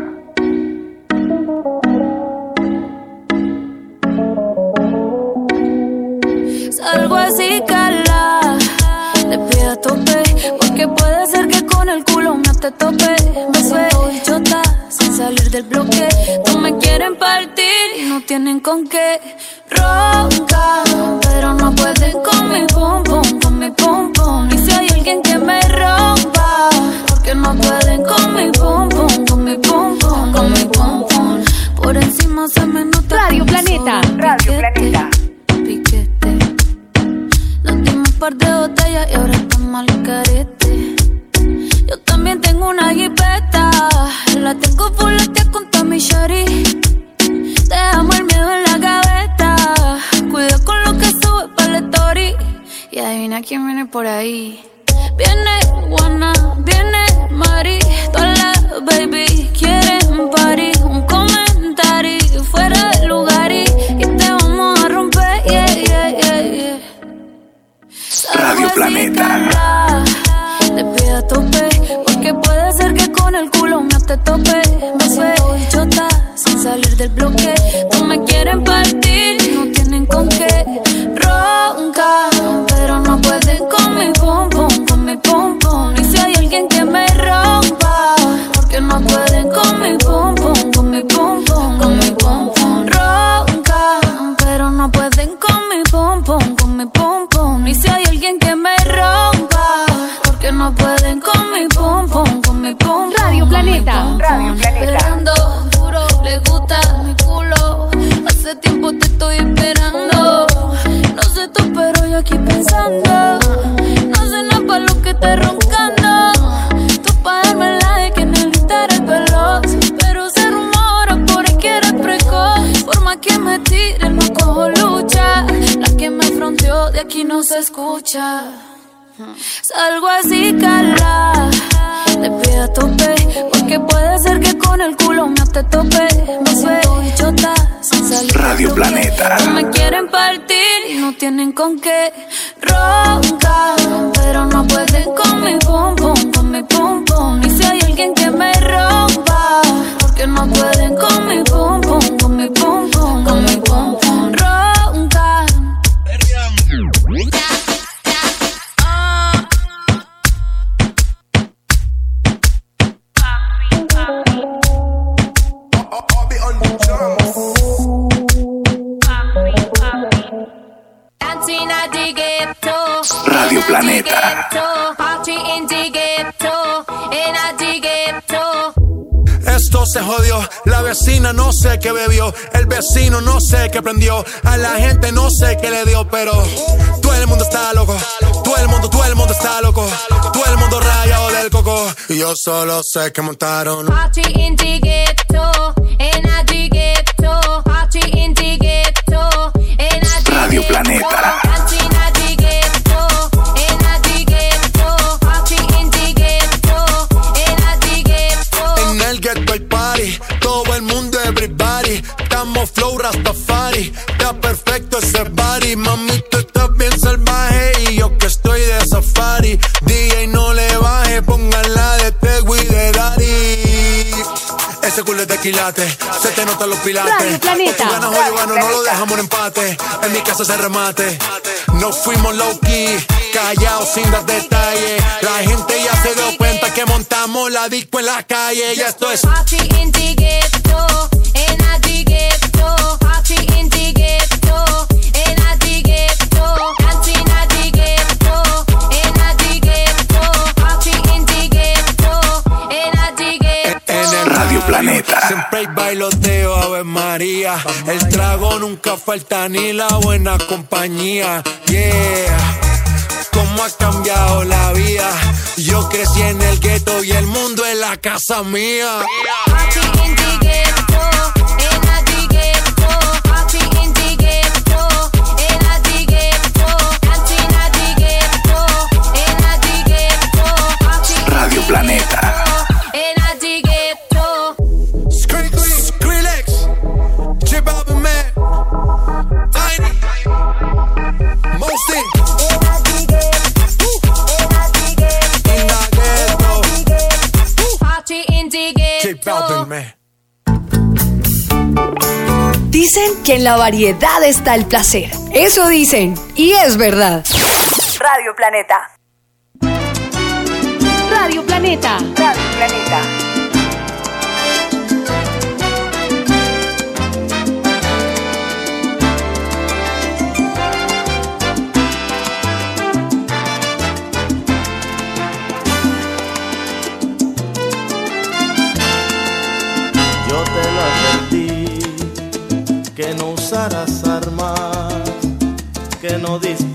Salgo así, cala, te pido a tope, porque puede ser que con el culo no te tope. Me suelto y chota, sin salir del bloque. No me quieren partir y no tienen con qué. Ronca, pero no pueden con mi pum pum, con mi pum pum. Y si hay alguien que me rompa, porque no pueden con mi pum pum, con mi pum pum, con mi pum pum. Por encima se me nota. Radio Planeta. Radio Planeta. Piquete. Nos dimos un par de botellas y ahora estamos al carete. Yo también tengo una jipeta, la tengo fuletea con Tommy Shari. Dejamos el miedo en la gaveta, cuida con lo que sube para la story. Y adivina quién viene por ahí. Viene Juana, viene Mari, todas las baby quieren party. Un comentario fuera de lugar y, y te vamos a romper, yeah, yeah, yeah, yeah. Radio Planeta. Te pido a tope, porque puede ser que con el culo no te tope. Me suelto y chota, sin salir del bloque. No me quieren partir, no tienen con qué. Ronca, pero no pueden con mi pum pum, con mi pum pum. Y si hay alguien que me rompa, porque no pueden con mi pum pum, con mi pum pum, con mi pum pum. Ronca, pero no pueden con mi pum pum, con mi pum pum. Y si hay alguien que me rompa, porque no pueden con mi pum pum, con mi pum. Radio Planeta. Radio Planeta. Esperando duro, le gusta mi culo. Hace tiempo te estoy esperando. No sé tú, pero yo aquí pensando. No sé nada pa' lo que te roncando. Tú pa' darme la de que necesitar el veloz. Pero se rumora por ahí que eres precoz. Por más que me tire, no cojo lucha. La que me fronteó de aquí no se escucha. Salgo así, cala, te pido a tope, porque puede ser que con el culo no te tope. Me suelto y chota, sin salir. Radio Planeta. No me quieren partir y no tienen con qué. Ronca, pero no pueden con mi pum pum, con mi pum pum. Y si hay alguien que me rompa, porque no pueden con mi pum pum, con mi pum pum, con mi pum pum. Ronca. Planeta. Esto se jodió, la vecina no sé qué bebió, el vecino no sé qué prendió, a la gente no sé qué le dio, pero todo el mundo está loco, todo el mundo, todo el mundo está loco, todo el mundo rayado del coco, y yo solo sé que montaron Party in the ghetto, in the ghetto, party in the ghetto, in the Radio Planeta. Todo el mundo, everybody, estamos flow Rastafari, está perfecto ese body, mami tú estás bien salvaje y yo que estoy de safari, D J no le baje, pónganla de Tego y de Daddy, ese culo es de quilate, se te notan los pilates, Radio Planeta. tú ganas o yo gano, no lo dejamos en empate, en mi casa se remate, no fuimos low key, callados sin dar detalles, la gente ya se dio cuenta que montamos la disco en la calle, ya esto es Party in the ghetto, in the ghetto, party in the ghetto, in the ghetto, dance in the ghetto, in the ghetto, party in the ghetto, in the ghetto. En el Radio Planeta. Siempre hay bailoteo, Ave María. El trago nunca falta ni la buena compañía. Yeah. Cómo ha cambiado la vida. Yo crecí en el gueto y el mundo es la casa mía. Party in the ghetto, in the ghetto, party in the ghetto, in the ghetto, dance in the ghetto, in the ghetto, party Radio Planeta. in the ghetto. Skrillex, J Balvin, man, Tiny, Mostin. Dicen que en la variedad está el placer. Eso dicen, y es verdad. Radio Planeta. Radio Planeta. Radio Planeta. Yo te lo advertí, que no usaras armas, que no disparas.